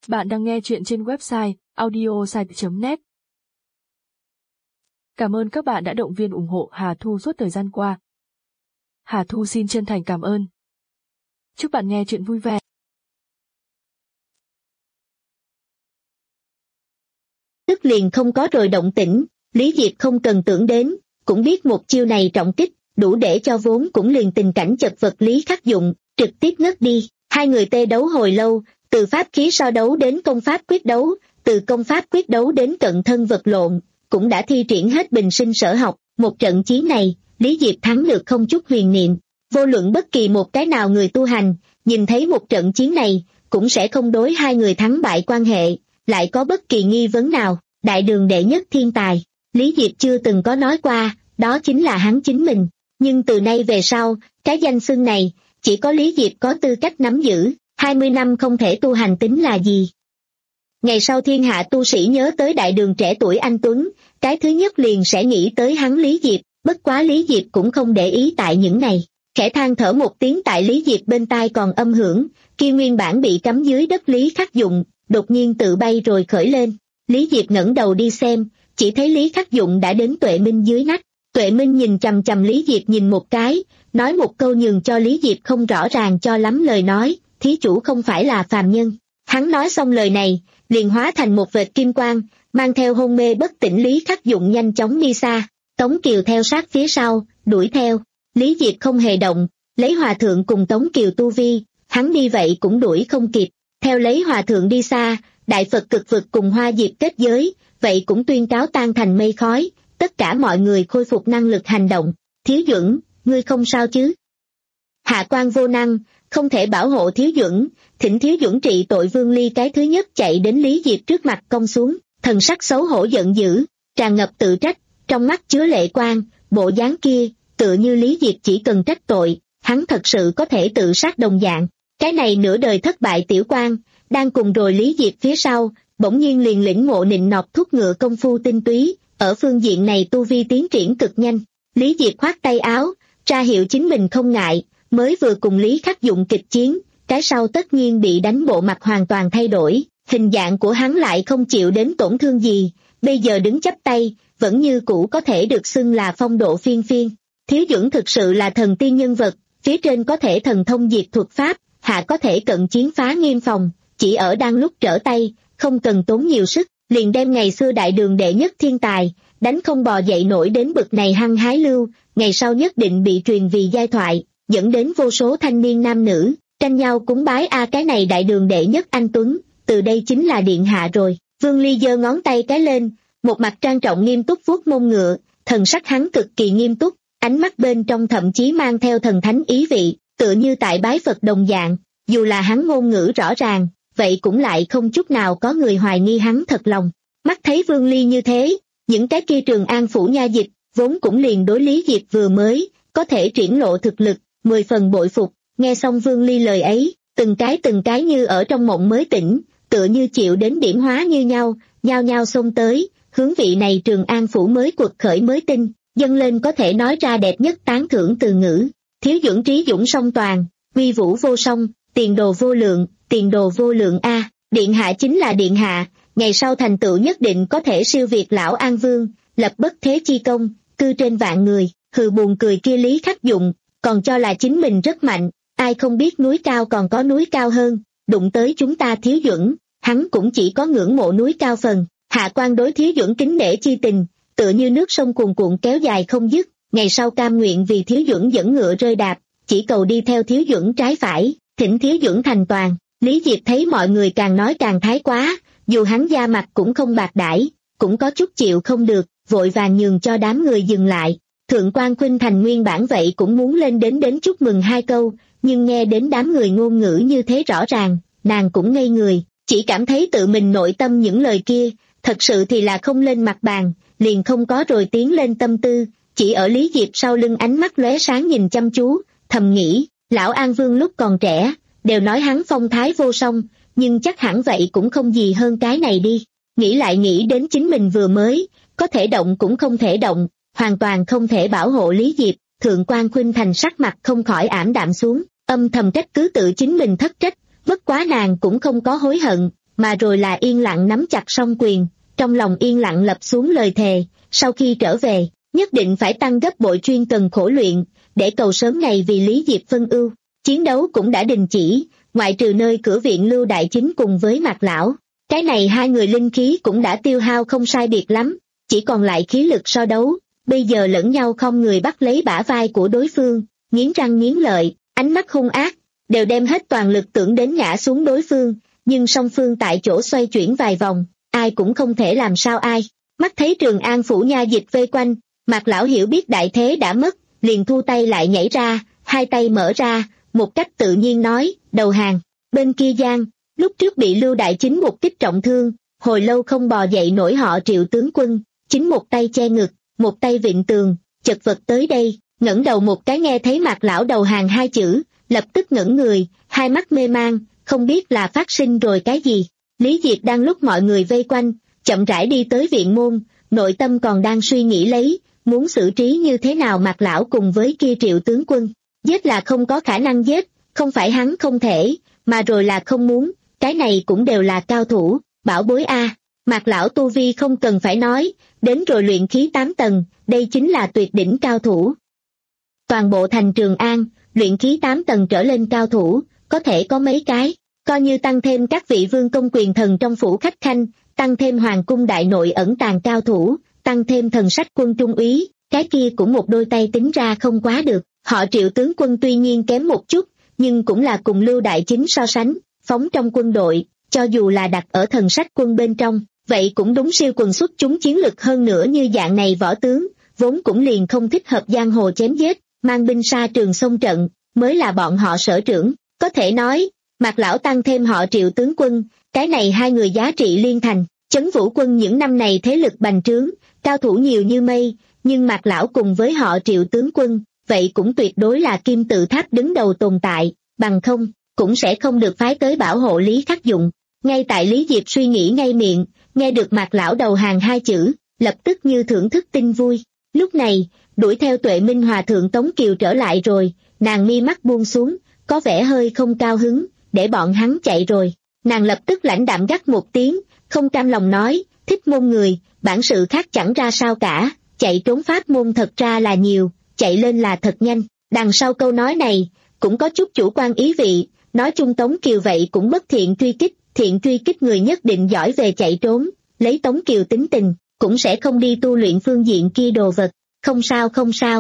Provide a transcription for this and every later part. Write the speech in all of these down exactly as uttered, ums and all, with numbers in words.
Bạn đang nghe chuyện trên website audiosite chấm net. Cảm ơn các bạn đã động viên ủng hộ Hà Thu suốt thời gian qua. Hà Thu xin chân thành cảm ơn. Chúc bạn nghe chuyện vui vẻ. Tức liền không có rồi động tĩnh, Lý Diệp không cần tưởng đến, cũng biết một chiêu này trọng kích, đủ để cho vốn cũng liền tình cảnh chật vật Lý Khắc Dụng, trực tiếp ngất đi. Hai người tê đấu hồi lâu, từ pháp khí so đấu đến công pháp quyết đấu, từ công pháp quyết đấu đến cận thân vật lộn, cũng đã thi triển hết bình sinh sở học. Một trận chiến này, Lý Diệp thắng được không chút huyền niệm. Vô luận bất kỳ một cái nào người tu hành, nhìn thấy một trận chiến này, cũng sẽ không đối hai người thắng bại quan hệ, lại có bất kỳ nghi vấn nào. Đại đường đệ nhất thiên tài, Lý Diệp chưa từng có nói qua, đó chính là hắn chính mình. Nhưng từ nay về sau, cái danh xưng này, chỉ có Lý Diệp có tư cách nắm giữ. hai mươi năm không thể tu hành tính là gì? Ngày sau thiên hạ tu sĩ nhớ tới đại đường trẻ tuổi anh Tuấn, cái thứ nhất liền sẽ nghĩ tới hắn Lý Diệp. Bất quá Lý Diệp cũng không để ý tại những này, khẽ than thở một tiếng tại Lý Diệp bên tai còn âm hưởng, kia nguyên bản bị cắm dưới đất Lý Khắc Dụng, đột nhiên tự bay rồi khởi lên. Lý Diệp ngẩng đầu đi xem, chỉ thấy Lý Khắc Dụng đã đến Tuệ Minh dưới nách. Tuệ Minh nhìn chằm chằm Lý Diệp nhìn một cái, nói một câu nhường cho Lý Diệp không rõ ràng cho lắm lời nói, thí chủ không phải là phàm nhân. Hắn nói xong lời này, liền hóa thành một vệt kim quang, mang theo hôn mê bất tỉnh Lý Khắc Dụng nhanh chóng đi xa. Tống Kiều theo sát phía sau, đuổi theo. Lý Diệp không hề động, lấy hòa thượng cùng Tống Kiều tu vi, hắn đi vậy cũng đuổi không kịp. Theo lấy hòa thượng đi xa, Đại Phật Cực Vực cùng Hoa Diệp kết giới, vậy cũng tuyên cáo tan thành mây khói, tất cả mọi người khôi phục năng lực hành động. Thiếu Duẩn, ngươi không sao chứ? Hạ quan vô năng, không thể bảo hộ Thiếu Duẩn, thỉnh Thiếu Duẩn trị tội. Vương Ly cái thứ nhất chạy đến Lý Diệp trước mặt cong xuống, thần sắc xấu hổ giận dữ, tràn ngập tự trách, trong mắt chứa lệ quang, bộ dáng kia, tựa như Lý Diệp chỉ cần trách tội, hắn thật sự có thể tự sát đồng dạng. Cái này nửa đời thất bại tiểu quan, đang cùng rồi Lý Diệp phía sau, bỗng nhiên liền lĩnh ngộ nịnh nọt thuốc ngựa công phu tinh túy, ở phương diện này tu vi tiến triển cực nhanh. Lý Diệp khoát tay áo, ra hiệu chính mình không ngại, mới vừa cùng Lý Khắc Dụng kịch chiến, cái sau tất nhiên bị đánh bộ mặt hoàn toàn thay đổi, hình dạng của hắn lại không chịu đến tổn thương gì, bây giờ đứng chắp tay, vẫn như cũ có thể được xưng là phong độ phiên phiên. Thiếu Duẩn thực sự là thần tiên nhân vật, phía trên có thể thần thông diệt thuật pháp, hạ có thể cận chiến phá nghiêm phòng, chỉ ở đang lúc trở tay, không cần tốn nhiều sức, liền đem ngày xưa đại đường đệ nhất thiên tài, đánh không bò dậy nổi đến bực này hăng hái lưu, ngày sau nhất định bị truyền vì giai thoại, dẫn đến vô số thanh niên nam nữ, tranh nhau cúng bái a cái này đại đường đệ nhất anh Tuấn, từ đây chính là điện hạ rồi. Vương Ly giơ ngón tay cái lên, một mặt trang trọng nghiêm túc vuốt mông ngựa, thần sắc hắn cực kỳ nghiêm túc, ánh mắt bên trong thậm chí mang theo thần thánh ý vị, tựa như tại bái Phật đồng dạng, dù là hắn ngôn ngữ rõ ràng, vậy cũng lại không chút nào có người hoài nghi hắn thật lòng. Mắt thấy Vương Ly như thế, những cái kia Trường An phủ nha dịch, vốn cũng liền đối Lý Diệp vừa mới, có thể triển lộ thực lực, mười phần bội phục, nghe xong Vương Ly lời ấy, từng cái từng cái như ở trong mộng mới tỉnh, tựa như chịu đến điểm hóa như nhau, nhao nhao xông tới, hướng vị này Trường An phủ mới quật khởi mới tinh, dâng lên có thể nói ra đẹp nhất tán thưởng từ ngữ. Thiếu Duẩn trí dũng song toàn, uy vũ vô song, tiền đồ vô lượng, tiền đồ vô lượng a, điện hạ chính là điện hạ, ngày sau thành tựu nhất định có thể siêu việt lão An Vương, lập bất thế chi công, cư trên vạn người. Hừ, buồn cười kia Lý Khắc Dụng, còn cho là chính mình rất mạnh, ai không biết núi cao còn có núi cao hơn, đụng tới chúng ta Thiếu Duẩn, hắn cũng chỉ có ngưỡng mộ núi cao phần. Hạ quan đối Thiếu Duẩn kính nể chi tình, tựa như nước sông cuồn cuộn kéo dài không dứt, ngày sau cam nguyện vì Thiếu Duẩn dẫn ngựa rơi đạp, chỉ cầu đi theo Thiếu Duẩn trái phải, thỉnh Thiếu Duẩn thành toàn. Lý Diệp thấy mọi người càng nói càng thái quá, dù hắn da mặt cũng không bạc đãi, cũng có chút chịu không được, vội vàng nhường cho đám người dừng lại. Thượng quan Khuynh Thành nguyên bản vậy cũng muốn lên đến đến chúc mừng hai câu, nhưng nghe đến đám người ngôn ngữ như thế rõ ràng, nàng cũng ngây người, chỉ cảm thấy tự mình nội tâm những lời kia, thật sự thì là không lên mặt bàn, liền không có rồi tiến lên tâm tư, chỉ ở Lý Diệp sau lưng ánh mắt lóe sáng nhìn chăm chú, thầm nghĩ, lão An Vương lúc còn trẻ, đều nói hắn phong thái vô song, nhưng chắc hẳn vậy cũng không gì hơn cái này đi. Nghĩ lại nghĩ đến chính mình vừa mới, có thể động cũng không thể động, hoàn toàn không thể bảo hộ Lý Diệp, Thượng quan Khuynh Thành sắc mặt không khỏi ảm đạm xuống, âm thầm trách cứ tự chính mình thất trách, bất quá nàng cũng không có hối hận, mà rồi là yên lặng nắm chặt song quyền, trong lòng yên lặng lập xuống lời thề, sau khi trở về, nhất định phải tăng gấp bội chuyên cần khổ luyện, để cầu sớm ngày vì Lý Diệp phân ưu. Chiến đấu cũng đã đình chỉ, ngoại trừ nơi cửa viện Lưu Đại Chính cùng với Mạc Lão. Cái này hai người linh khí cũng đã tiêu hao không sai biệt lắm, chỉ còn lại khí lực so đấu, bây giờ lẫn nhau không người bắt lấy bả vai của đối phương, nghiến răng nghiến lợi, ánh mắt hung ác, đều đem hết toàn lực tưởng đến ngã xuống đối phương, nhưng song phương tại chỗ xoay chuyển vài vòng, ai cũng không thể làm sao ai. Mắt thấy Trường An phủ nha dịch vây quanh, Mạc Lão hiểu biết đại thế đã mất, liền thu tay lại nhảy ra, hai tay mở ra, một cách tự nhiên nói, đầu hàng. Bên kia Giang, lúc trước bị Lưu Đại Chính một kích trọng thương, hồi lâu không bò dậy nổi họ Triệu tướng quân, chính một tay che ngực, một tay vịn tường, chật vật tới đây, ngẩng đầu một cái nghe thấy Mạc Lão đầu hàng hai chữ, lập tức ngẩng người, hai mắt mê mang, không biết là phát sinh rồi cái gì. Lý Diệp đang lúc mọi người vây quanh, chậm rãi đi tới viện môn, nội tâm còn đang suy nghĩ lấy, muốn xử trí như thế nào Mạc Lão cùng với kia Triệu tướng quân. Giết là không có khả năng giết, không phải hắn không thể, mà rồi là không muốn, cái này cũng đều là cao thủ, bảo bối a. Mạc Lão tu vi không cần phải nói, đến rồi luyện khí tám tầng, đây chính là tuyệt đỉnh cao thủ. Toàn bộ thành Trường An, luyện khí tám tầng trở lên cao thủ, có thể có mấy cái, coi như tăng thêm các vị vương công quyền thần trong phủ khách khanh, tăng thêm hoàng cung đại nội ẩn tàng cao thủ, tăng thêm thần sách quân trung úy, cái kia cũng một đôi tay tính ra không quá được. Họ Triệu tướng quân tuy nhiên kém một chút, nhưng cũng là cùng Lưu Đại Chính so sánh, phóng trong quân đội, cho dù là đặt ở thần sách quân bên trong, vậy cũng đúng siêu quần xuất chúng chiến lực hơn nữa như dạng này võ tướng, vốn cũng liền không thích hợp giang hồ chém giết, mang binh xa trường sông trận, mới là bọn họ sở trưởng. Có thể nói, Mạc Lão tăng thêm họ Triệu tướng quân, cái này hai người giá trị liên thành, Chấn Vũ quân những năm này thế lực bành trướng, cao thủ nhiều như mây, nhưng Mạc Lão cùng với họ Triệu tướng quân, vậy cũng tuyệt đối là kim tự tháp đứng đầu tồn tại, bằng không, cũng sẽ không được phái tới bảo hộ Lý Khắc Dụng. Ngay tại Lý Diệp suy nghĩ ngay miệng, nghe được Mạc Lão đầu hàng hai chữ, lập tức như thưởng thức tin vui. Lúc này, đuổi theo Tuệ Minh Hòa thượng Tống Kiều trở lại rồi, nàng mi mắt buông xuống, có vẻ hơi không cao hứng, để bọn hắn chạy rồi. Nàng lập tức lãnh đạm gắt một tiếng, không cam lòng nói, thích môn người, bản sự khác chẳng ra sao cả, chạy trốn pháp môn thật ra là nhiều, chạy lên là thật nhanh. Đằng sau câu nói này, cũng có chút chủ quan ý vị, nói chung Tống Kiều vậy cũng bất thiện truy kích, thiện truy kích người nhất định giỏi về chạy trốn, lấy Tống Kiều tính tình, cũng sẽ không đi tu luyện phương diện kia đồ vật, không sao không sao.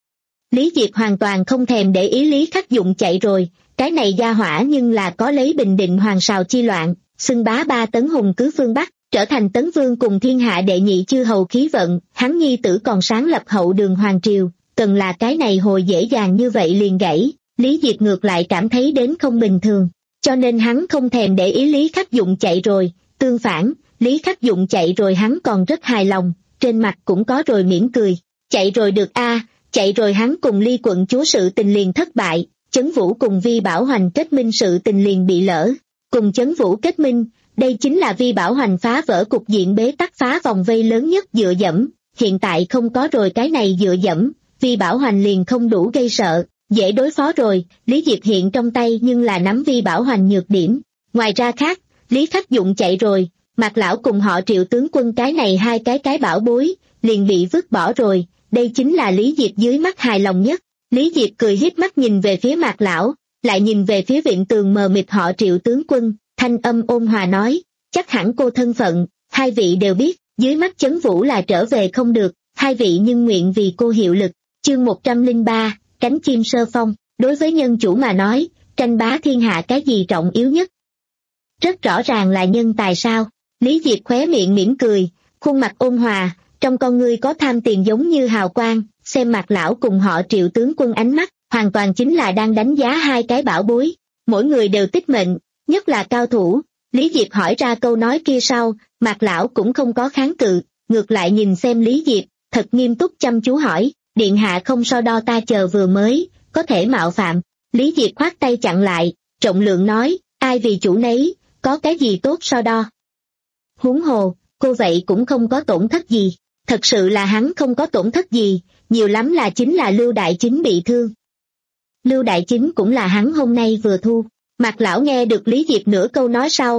Lý Diệp hoàn toàn không thèm để ý Lý Khắc Dụng chạy rồi, cái này gia hỏa nhưng là có lấy Bình Định hoàng sào chi loạn, xưng bá ba tấn hùng cứ phương Bắc, trở thành tấn vương cùng thiên hạ đệ nhị chư hầu khí vận, hắn nhi tử còn sáng lập hậu đường hoàng triều, cần là cái này hồi dễ dàng như vậy liền gãy, Lý Diệp ngược lại cảm thấy đến không bình thường, cho nên hắn không thèm để ý Lý Khắc Dụng chạy rồi, tương phản, Lý Khắc Dụng chạy rồi hắn còn rất hài lòng, trên mặt cũng có rồi mỉm cười, chạy rồi được a, chạy rồi hắn cùng Ly quận chúa sự tình liền thất bại, Chấn Vũ cùng Vi Bảo Hoành kết minh sự tình liền bị lỡ, cùng Chấn Vũ kết minh, đây chính là Vi Bảo Hoành phá vỡ cục diện bế tắc phá vòng vây lớn nhất dựa dẫm, hiện tại không có rồi cái này dựa dẫm, Vi Bảo Hoành liền không đủ gây sợ, dễ đối phó rồi, Lý Diệp hiện trong tay nhưng là nắm Vi Bảo Hoành nhược điểm. Ngoài ra khác, Lý Khắc Dụng chạy rồi, Mạc Lão cùng họ Triệu tướng quân cái này hai cái cái bảo bối, liền bị vứt bỏ rồi, đây chính là Lý Diệp dưới mắt hài lòng nhất. Lý Diệp cười hiếp mắt nhìn về phía Mạc Lão, lại nhìn về phía viện tường mờ mịt họ Triệu tướng quân, thanh âm ôn hòa nói, chắc hẳn cô thân phận, hai vị đều biết, dưới mắt Chấn Vũ là trở về không được, hai vị nhưng nguyện vì cô hiệu lực. Chương một trăm lẻ ba, cánh chim sơ phong, đối với nhân chủ mà nói, tranh bá thiên hạ cái gì trọng yếu nhất? Rất rõ ràng là nhân tài sao? Lý Diệp khóe miệng mỉm cười, khuôn mặt ôn hòa, trong con ngươi có tham tiền giống như hào quang, xem Mạc Lão cùng họ Triệu tướng quân ánh mắt, hoàn toàn chính là đang đánh giá hai cái bảo bối, mỗi người đều tích mệnh, nhất là cao thủ. Lý Diệp hỏi ra câu nói kia sau, Mạc Lão cũng không có kháng cự, ngược lại nhìn xem Lý Diệp, thật nghiêm túc chăm chú hỏi, điện hạ không so đo ta chờ vừa mới, có thể mạo phạm. Lý Diệp khoát tay chặn lại, trọng lượng nói, ai vì chủ nấy, có cái gì tốt so đo. Huống hồ, cô vậy cũng không có tổn thất gì, thật sự là hắn không có tổn thất gì, nhiều lắm là chính là Lưu Đại Chính bị thương. Lưu Đại Chính cũng là hắn hôm nay vừa thu. Mạc Lão nghe được Lý Diệp nửa câu nói sau,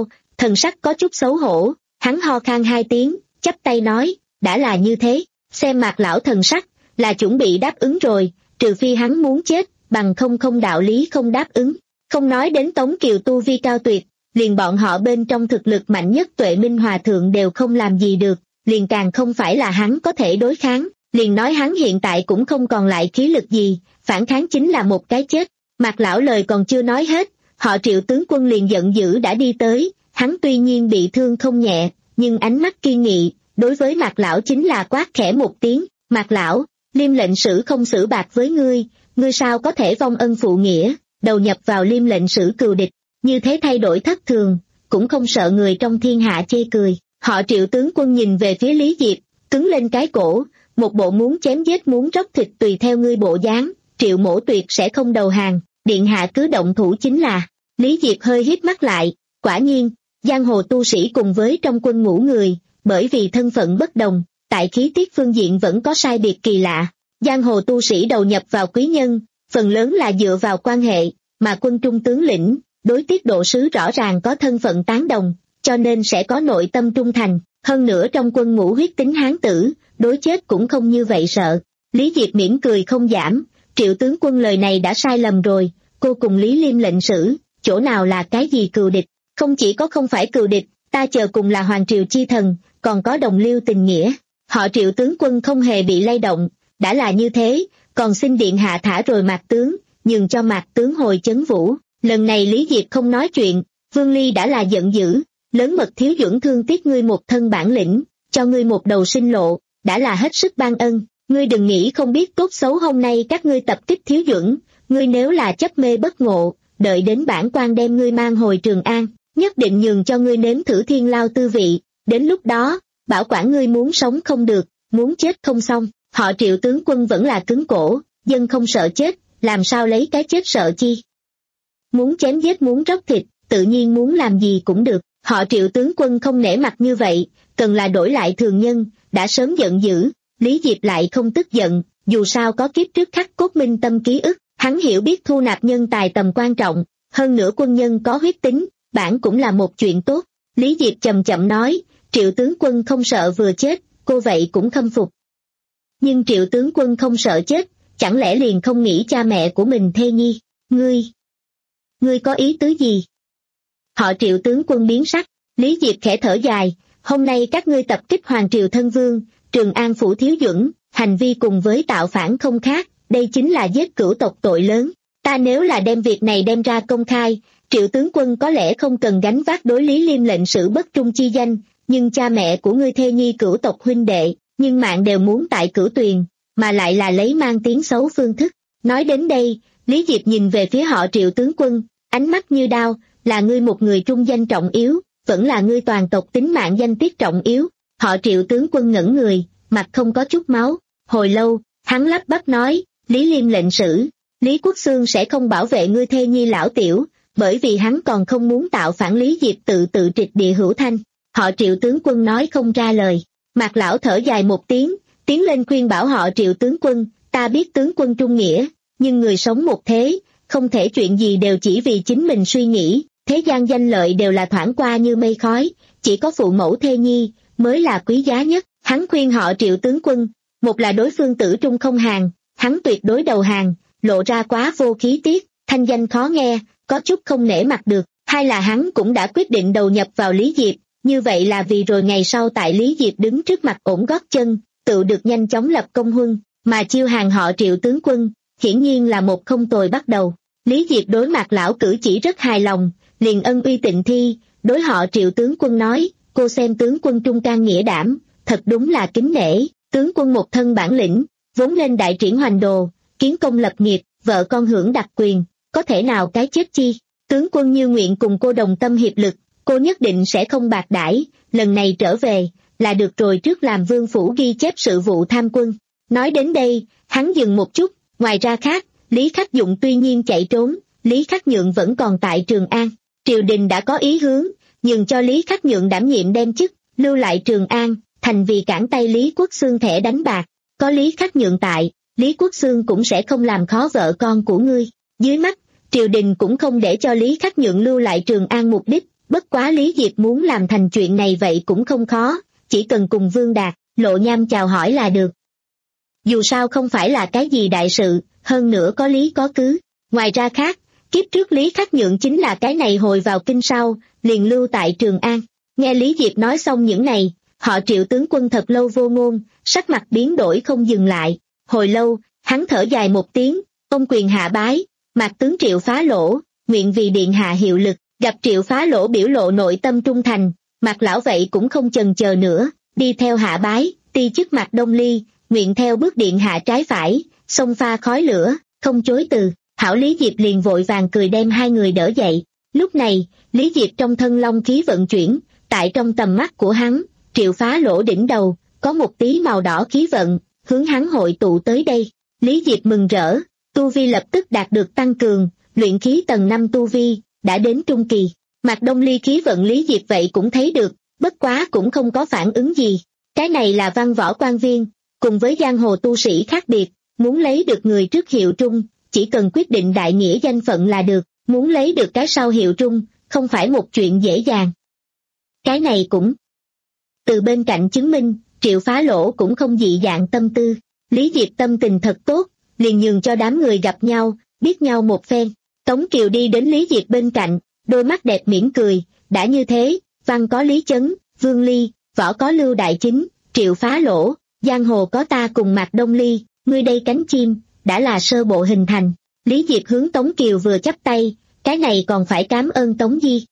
thần sắc có chút xấu hổ, hắn ho khan hai tiếng, chắp tay nói, đã là như thế, xem Mạc lão thần sắc, là chuẩn bị đáp ứng rồi, trừ phi hắn muốn chết, bằng không không đạo lý không đáp ứng. Không nói đến Tống Kiều tu vi cao tuyệt, liền bọn họ bên trong thực lực mạnh nhất Tuệ Minh Hòa Thượng đều không làm gì được, liền càng không phải là hắn có thể đối kháng, liền nói hắn hiện tại cũng không còn lại khí lực gì, phản kháng chính là một cái chết. Mạc lão lời còn chưa nói hết, họ Triệu tướng quân liền giận dữ đã đi tới, hắn tuy nhiên bị thương không nhẹ, nhưng ánh mắt kiên nghị, đối với Mạc lão chính là quát khẽ một tiếng, Mạc lão, Liêm lệnh sử không xử bạc với ngươi, ngươi sao có thể vong ân phụ nghĩa, đầu nhập vào Liêm lệnh sử cừu địch, như thế thay đổi thất thường, cũng không sợ người trong thiên hạ chê cười. Họ Triệu tướng quân nhìn về phía Lý Diệp, cứng lên cái cổ, một bộ muốn chém giết muốn róc thịt tùy theo ngươi bộ dáng, Triệu mổ tuyệt sẽ không đầu hàng, điện hạ cứ động thủ chính là. Lý Diệp hơi híp mắt lại, quả nhiên, giang hồ tu sĩ cùng với trong quân ngũ người, bởi vì thân phận bất đồng, tại khí tiết phương diện vẫn có sai biệt kỳ lạ. Giang hồ tu sĩ đầu nhập vào quý nhân, phần lớn là dựa vào quan hệ, mà quân trung tướng lĩnh, đối tiết độ sứ rõ ràng có thân phận tán đồng, cho nên sẽ có nội tâm trung thành, hơn nữa trong quân ngũ huyết tính hán tử, đối chết cũng không như vậy sợ. Lý Diệp mỉm cười không giảm, Triệu tướng quân lời này đã sai lầm rồi, cô cùng Lý Liêm lệnh sử, chỗ nào là cái gì cừu địch, không chỉ có không phải cừu địch, ta chờ cùng là hoàng triều chi thần, còn có đồng liêu tình nghĩa. Họ Triệu tướng quân không hề bị lay động, đã là như thế, còn xin điện hạ thả rồi Mạc tướng, nhường cho Mạc tướng hồi chấn vũ. Lần này Lý Diệp không nói chuyện, Vương Ly đã là giận dữ, lớn mật thiếu dưỡng thương tiếc ngươi một thân bản lĩnh, cho ngươi một đầu sinh lộ, đã là hết sức ban ân, ngươi đừng nghĩ không biết tốt xấu hôm nay các ngươi tập kích thiếu dưỡng, ngươi nếu là chấp mê bất ngộ, đợi đến bản quan đem ngươi mang hồi Trường An, nhất định nhường cho ngươi nếm thử thiên lao tư vị, đến lúc đó, bảo quản ngươi muốn sống không được, muốn chết không xong. Họ Triệu tướng quân vẫn là cứng cổ, dân không sợ chết, làm sao lấy cái chết sợ chi. Muốn chém giết muốn róc thịt, tự nhiên muốn làm gì cũng được. Họ Triệu tướng quân không nể mặt như vậy, cần là đổi lại thường nhân, đã sớm giận dữ. Lý Diệp lại không tức giận, dù sao có kiếp trước khắc cốt minh tâm ký ức, hắn hiểu biết thu nạp nhân tài tầm quan trọng, hơn nữa quân nhân có huyết tính, bản cũng là một chuyện tốt. Lý Diệp chậm chậm nói, Triệu tướng quân không sợ vừa chết, cô vậy cũng khâm phục. Nhưng Triệu tướng quân không sợ chết, chẳng lẽ liền không nghĩ cha mẹ của mình thê nhi, ngươi, ngươi có ý tứ gì? Họ Triệu tướng quân biến sắc, Lý Diệp khẽ thở dài, hôm nay các ngươi tập kích Hoàng Triều Thân Vương, Trường An Phủ Thiếu Duẩn, hành vi cùng với tạo phản không khác, đây chính là giết cửu tộc tội lớn. Ta nếu là đem việc này đem ra công khai, Triệu tướng quân có lẽ không cần gánh vác đối Lý Liêm lệnh sử bất trung chi danh, nhưng cha mẹ của ngươi thê nhi cửu tộc huynh đệ, nhưng mạng đều muốn tại Cửu Tuyền, mà lại là lấy mang tiếng xấu phương thức. Nói đến đây, Lý Diệp nhìn về phía họ Triệu tướng quân, ánh mắt như đao, là ngươi một người trung danh trọng yếu, vẫn là ngươi toàn tộc tính mạng danh tiết trọng yếu. Họ Triệu tướng quân ngẩn người, mặt không có chút máu, hồi lâu, hắn lắp bắp nói, Lý Liêm lệnh sử, Lý Quốc Xương sẽ không bảo vệ ngươi thê nhi lão tiểu, bởi vì hắn còn không muốn tạo phản. Lý Diệp tự tự trịch địa hữu thanh. Họ Triệu tướng quân nói không ra lời. Mạc lão thở dài một tiếng, tiến lên khuyên bảo họ Triệu tướng quân, ta biết tướng quân trung nghĩa, nhưng người sống một thế, không thể chuyện gì đều chỉ vì chính mình suy nghĩ, thế gian danh lợi đều là thoảng qua như mây khói, chỉ có phụ mẫu thê nhi, mới là quý giá nhất. Hắn khuyên họ Triệu tướng quân, một là đối phương tử trung không hàng, hắn tuyệt đối đầu hàng, lộ ra quá vô khí tiết, thanh danh khó nghe, có chút không nể mặt được, hai là hắn cũng đã quyết định đầu nhập vào Lý Diệp. Như vậy là vì rồi ngày sau tại Lý Diệp đứng trước mặt ổn gót chân, tự được nhanh chóng lập công huân, mà chiêu hàng họ Triệu tướng quân, hiển nhiên là một không tồi bắt đầu. Lý Diệp đối Mạc lão cử chỉ rất hài lòng, liền ân uy tịnh thi, đối họ Triệu tướng quân nói, cô xem tướng quân trung can nghĩa đảm, thật đúng là kính nể, tướng quân một thân bản lĩnh, vốn lên đại triển hoành đồ, kiến công lập nghiệp, vợ con hưởng đặc quyền, có thể nào cái chết chi, tướng quân như nguyện cùng cô đồng tâm hiệp lực, cô nhất định sẽ không bạc đãi, lần này trở về, là được rồi. Trước làm vương phủ ghi chép sự vụ tham quân. Nói đến đây, hắn dừng một chút, ngoài ra khác, Lý Khắc Dụng tuy nhiên chạy trốn, Lý Khắc Nhượng vẫn còn tại Trường An. Triều đình đã có ý hướng, nhường cho Lý Khắc Nhượng đảm nhiệm đem chức, lưu lại Trường An, thành vì cản tay Lý Quốc Xương thẻ đánh bạc. Có Lý Khắc Nhượng tại, Lý Quốc Xương cũng sẽ không làm khó vợ con của ngươi. Dưới mắt, triều đình cũng không để cho Lý Khắc Nhượng lưu lại Trường An, mục đích bất quá Lý Diệp muốn làm thành chuyện này vậy cũng không khó, chỉ cần cùng Vương Đạt, Lộ Nham chào hỏi là được. Dù sao không phải là cái gì đại sự, hơn nữa có lý có cứ. Ngoài ra khác, kiếp trước Lý Khắc Nhượng chính là cái này hồi vào kinh sau, liền lưu tại Trường An. Nghe Lý Diệp nói xong những này, họ Triệu tướng quân thật lâu vô ngôn, sắc mặt biến đổi không dừng lại. Hồi lâu, hắn thở dài một tiếng, ôm quyền hạ bái, Mạc tướng Triệu Phá Lỗ, nguyện vì điện hạ hiệu lực. Gặp Triệu Phá Lỗ biểu lộ nội tâm trung thành, Mạc lão vậy cũng không chần chờ nữa, đi theo hạ bái, ti chức Mạc Đông Ly, nguyện theo bước điện hạ trái phải, xông pha khói lửa, không chối từ. Hảo Lý Diệp liền vội vàng cười đem hai người đỡ dậy. Lúc này, Lý Diệp trong thân long khí vận chuyển, tại trong tầm mắt của hắn, Triệu Phá Lỗ đỉnh đầu, có một tí màu đỏ khí vận, hướng hắn hội tụ tới đây. Lý Diệp mừng rỡ, tu vi lập tức đạt được tăng cường, luyện khí tầng năm tu vi, đã đến trung kỳ. Mạc Đông Ly khí vận Lý Diệp vậy cũng thấy được, bất quá cũng không có phản ứng gì. Cái này là văn võ quan viên, cùng với giang hồ tu sĩ khác biệt, muốn lấy được người trước hiệu trung, chỉ cần quyết định đại nghĩa danh phận là được, muốn lấy được cái sau hiệu trung, không phải một chuyện dễ dàng. Cái này cũng từ bên cạnh chứng minh, Triệu Phá Lỗ cũng không dị dạng tâm tư. Lý Diệp tâm tình thật tốt, liền nhường cho đám người gặp nhau, biết nhau một phen. Tống Kiều đi đến Lý Diệp bên cạnh, đôi mắt đẹp mỉm cười, đã như thế, văn có Lý Chấn, Vương Ly, võ có Lưu Đại Chính, Triệu Phá Lỗ, giang hồ có ta cùng Mạc Đông Ly, ngươi đây cánh chim, đã là sơ bộ hình thành. Lý Diệp hướng Tống Kiều vừa chắp tay, cái này còn phải cảm ơn Tống Di.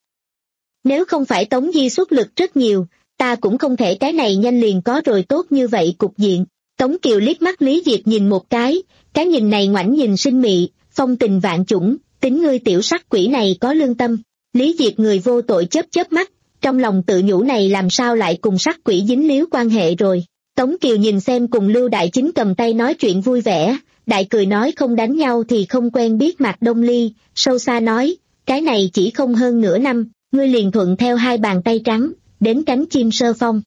Nếu không phải Tống Di xuất lực rất nhiều, ta cũng không thể cái này nhanh liền có rồi tốt như vậy cục diện. Tống Kiều liếc mắt Lý Diệp nhìn một cái, cái nhìn này ngoảnh nhìn sinh mị, phong tình vạn chủng, tính ngươi tiểu sắc quỷ này có lương tâm. Lý Diệp người vô tội chớp chớp mắt, trong lòng tự nhủ này làm sao lại cùng sắc quỷ dính líu quan hệ rồi. Tống Kiều nhìn xem cùng Lưu Đại Chính cầm tay nói chuyện vui vẻ, đại cười nói không đánh nhau thì không quen biết Mạc Đông Ly, sâu xa nói, cái này chỉ không hơn nửa năm, ngươi liền thuận theo hai bàn tay trắng, đến cánh chim sơ phong.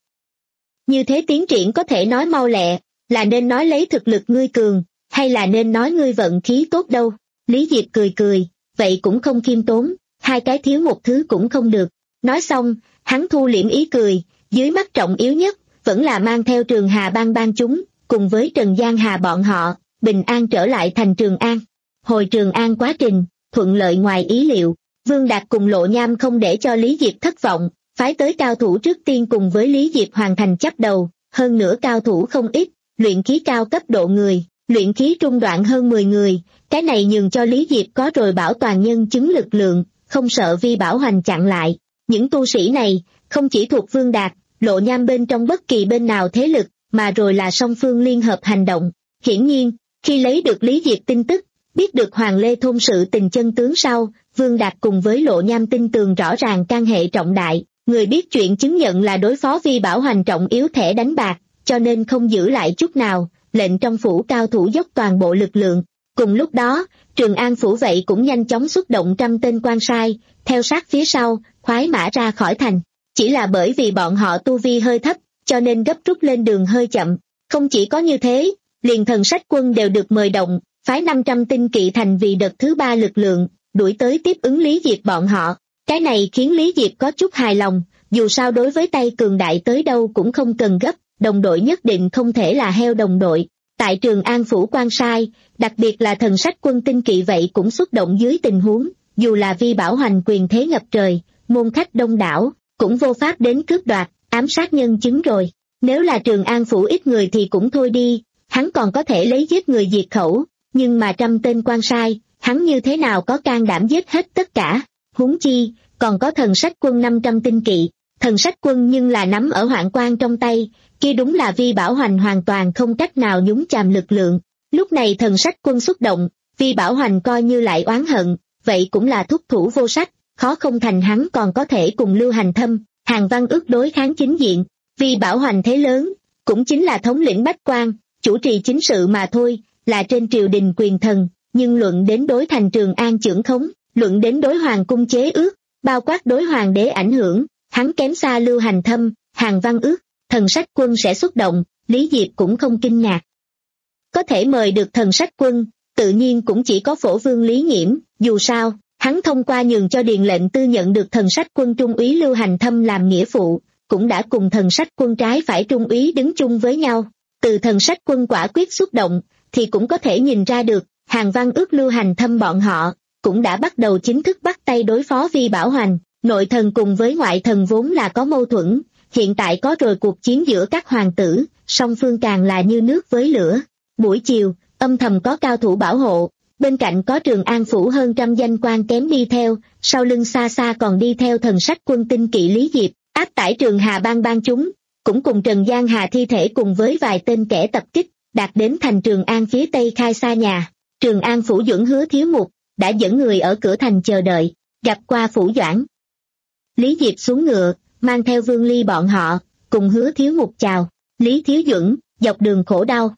Như thế tiến triển có thể nói mau lẹ, là nên nói lấy thực lực ngươi cường, hay là nên nói ngươi vận khí tốt đâu. Lý Diệp cười cười, vậy cũng không khiêm tốn, hai cái thiếu một thứ cũng không được. Nói xong, hắn thu liễm ý cười, dưới mắt trọng yếu nhất, vẫn là mang theo Trường Hà Bang ban chúng, cùng với Trần Giang Hà bọn họ, bình an trở lại thành Trường An. Hồi Trường An quá trình, thuận lợi ngoài ý liệu, Vương Đạt cùng Lộ Nham không để cho Lý Diệp thất vọng, phái tới cao thủ trước tiên cùng với Lý Diệp hoàn thành chấp đầu, hơn nữa cao thủ không ít, luyện khí cao cấp độ người, luyện khí trung đoạn hơn mười người, cái này nhường cho Lý Diệp có rồi bảo toàn nhân chứng lực lượng, không sợ Vi Bảo Hoành chặn lại. Những tu sĩ này, không chỉ thuộc Vương Đạt, Lộ Nham bên trong bất kỳ bên nào thế lực, mà rồi là song phương liên hợp hành động. Hiển nhiên, khi lấy được Lý Diệp tin tức, biết được Hoàng Lê Thôn sự tình chân tướng sau, Vương Đạt cùng với Lộ Nham tin tường rõ ràng can hệ trọng đại, người biết chuyện chứng nhận là đối phó Vi Bảo Hoành trọng yếu thẻ đánh bạc, cho nên không giữ lại chút nào, lệnh trong phủ cao thủ dốc toàn bộ lực lượng. Cùng lúc đó, Trường An phủ vậy cũng nhanh chóng xuất động trăm tên quan sai, theo sát phía sau, khoái mã ra khỏi thành. Chỉ là bởi vì bọn họ tu vi hơi thấp, cho nên gấp rút lên đường hơi chậm. Không chỉ có như thế, liền Thần Sách quân đều được mời động, phái năm trăm tinh kỵ thành vì đợt thứ ba lực lượng, đuổi tới tiếp ứng Lý Diệp bọn họ. Cái này khiến Lý Diệp có chút hài lòng, dù sao đối với tay cường đại tới đâu cũng không cần gấp, đồng đội nhất định không thể là heo đồng đội. Tại Trường An phủ quan sai, đặc biệt là Thần Sách quân tinh kỵ vậy cũng xuất động dưới tình huống, dù là Vi Bảo Hoành quyền thế ngập trời, môn khách đông đảo, cũng vô pháp đến cướp đoạt, ám sát nhân chứng rồi. Nếu là Trường An phủ ít người thì cũng thôi đi, hắn còn có thể lấy giết người diệt khẩu, nhưng mà trăm tên quan sai, hắn như thế nào có can đảm giết hết tất cả. Huống chi, còn có Thần Sách quân năm trăm tinh kỵ, Thần Sách quân nhưng là nắm ở Hoạn Quan trong tay, kia đúng là Vi Bảo Hoành hoàn toàn không cách nào nhúng chàm lực lượng. Lúc này Thần Sách quân xuất động, Vi Bảo Hoành coi như lại oán hận, vậy cũng là thúc thủ vô sách, khó không thành hắn còn có thể cùng Lưu Hành Thâm, Hàn Văn Ước đối kháng chính diện. Vi Bảo Hoành thế lớn, cũng chính là thống lĩnh bách quan, chủ trì chính sự mà thôi, là trên triều đình quyền thần, nhưng luận đến đối thành Trường An chưởng khống, luận đến đối hoàng cung chế ước, bao quát đối hoàng đế ảnh hưởng, hắn kém xa Lưu Hành Thâm, Hàn Văn Ước. Thần Sách quân sẽ xuất động, Lý Diệp cũng không kinh ngạc. Có thể mời được Thần Sách quân, tự nhiên cũng chỉ có Phổ Vương Lý Nghiễm, dù sao, Hắn thông qua nhường cho Điền lệnh tư nhận được thần sách quân trung úy Lưu Hành Thâm làm nghĩa phụ, cũng đã cùng thần sách quân trái phải trung úy đứng chung với nhau. Từ thần sách quân quả quyết xuất động, thì cũng có thể nhìn ra được, Hàn Văn Ước Lưu Hành Thâm bọn họ, cũng đã bắt đầu chính thức bắt tay đối phó Vi Bảo Hoành. Nội thần cùng với ngoại thần vốn là có mâu thuẫn, hiện tại có rồi cuộc chiến giữa các hoàng tử, song phương càng là như nước với lửa. Buổi chiều, âm thầm có cao thủ bảo hộ, bên cạnh có Trường An phủ hơn trăm danh quan kém đi theo, sau lưng xa xa còn đi theo thần sách quân tinh kỵ Lý Diệp, áp tải Trường Hà Bang bang chúng, cũng cùng Trần Giang Hà thi thể cùng với vài tên kẻ tập kích, đạt đến thành Trường An phía tây khai xa nhà. Trường An phủ Duẩn Hứa Thiếu Mục đã dẫn người ở cửa thành chờ đợi, gặp qua phủ Doãn. Lý Diệp xuống ngựa, mang theo Vương Ly bọn họ, cùng Hứa Thiếu Mục chào. Lý Thiếu Duẩn, dọc đường khổ đau.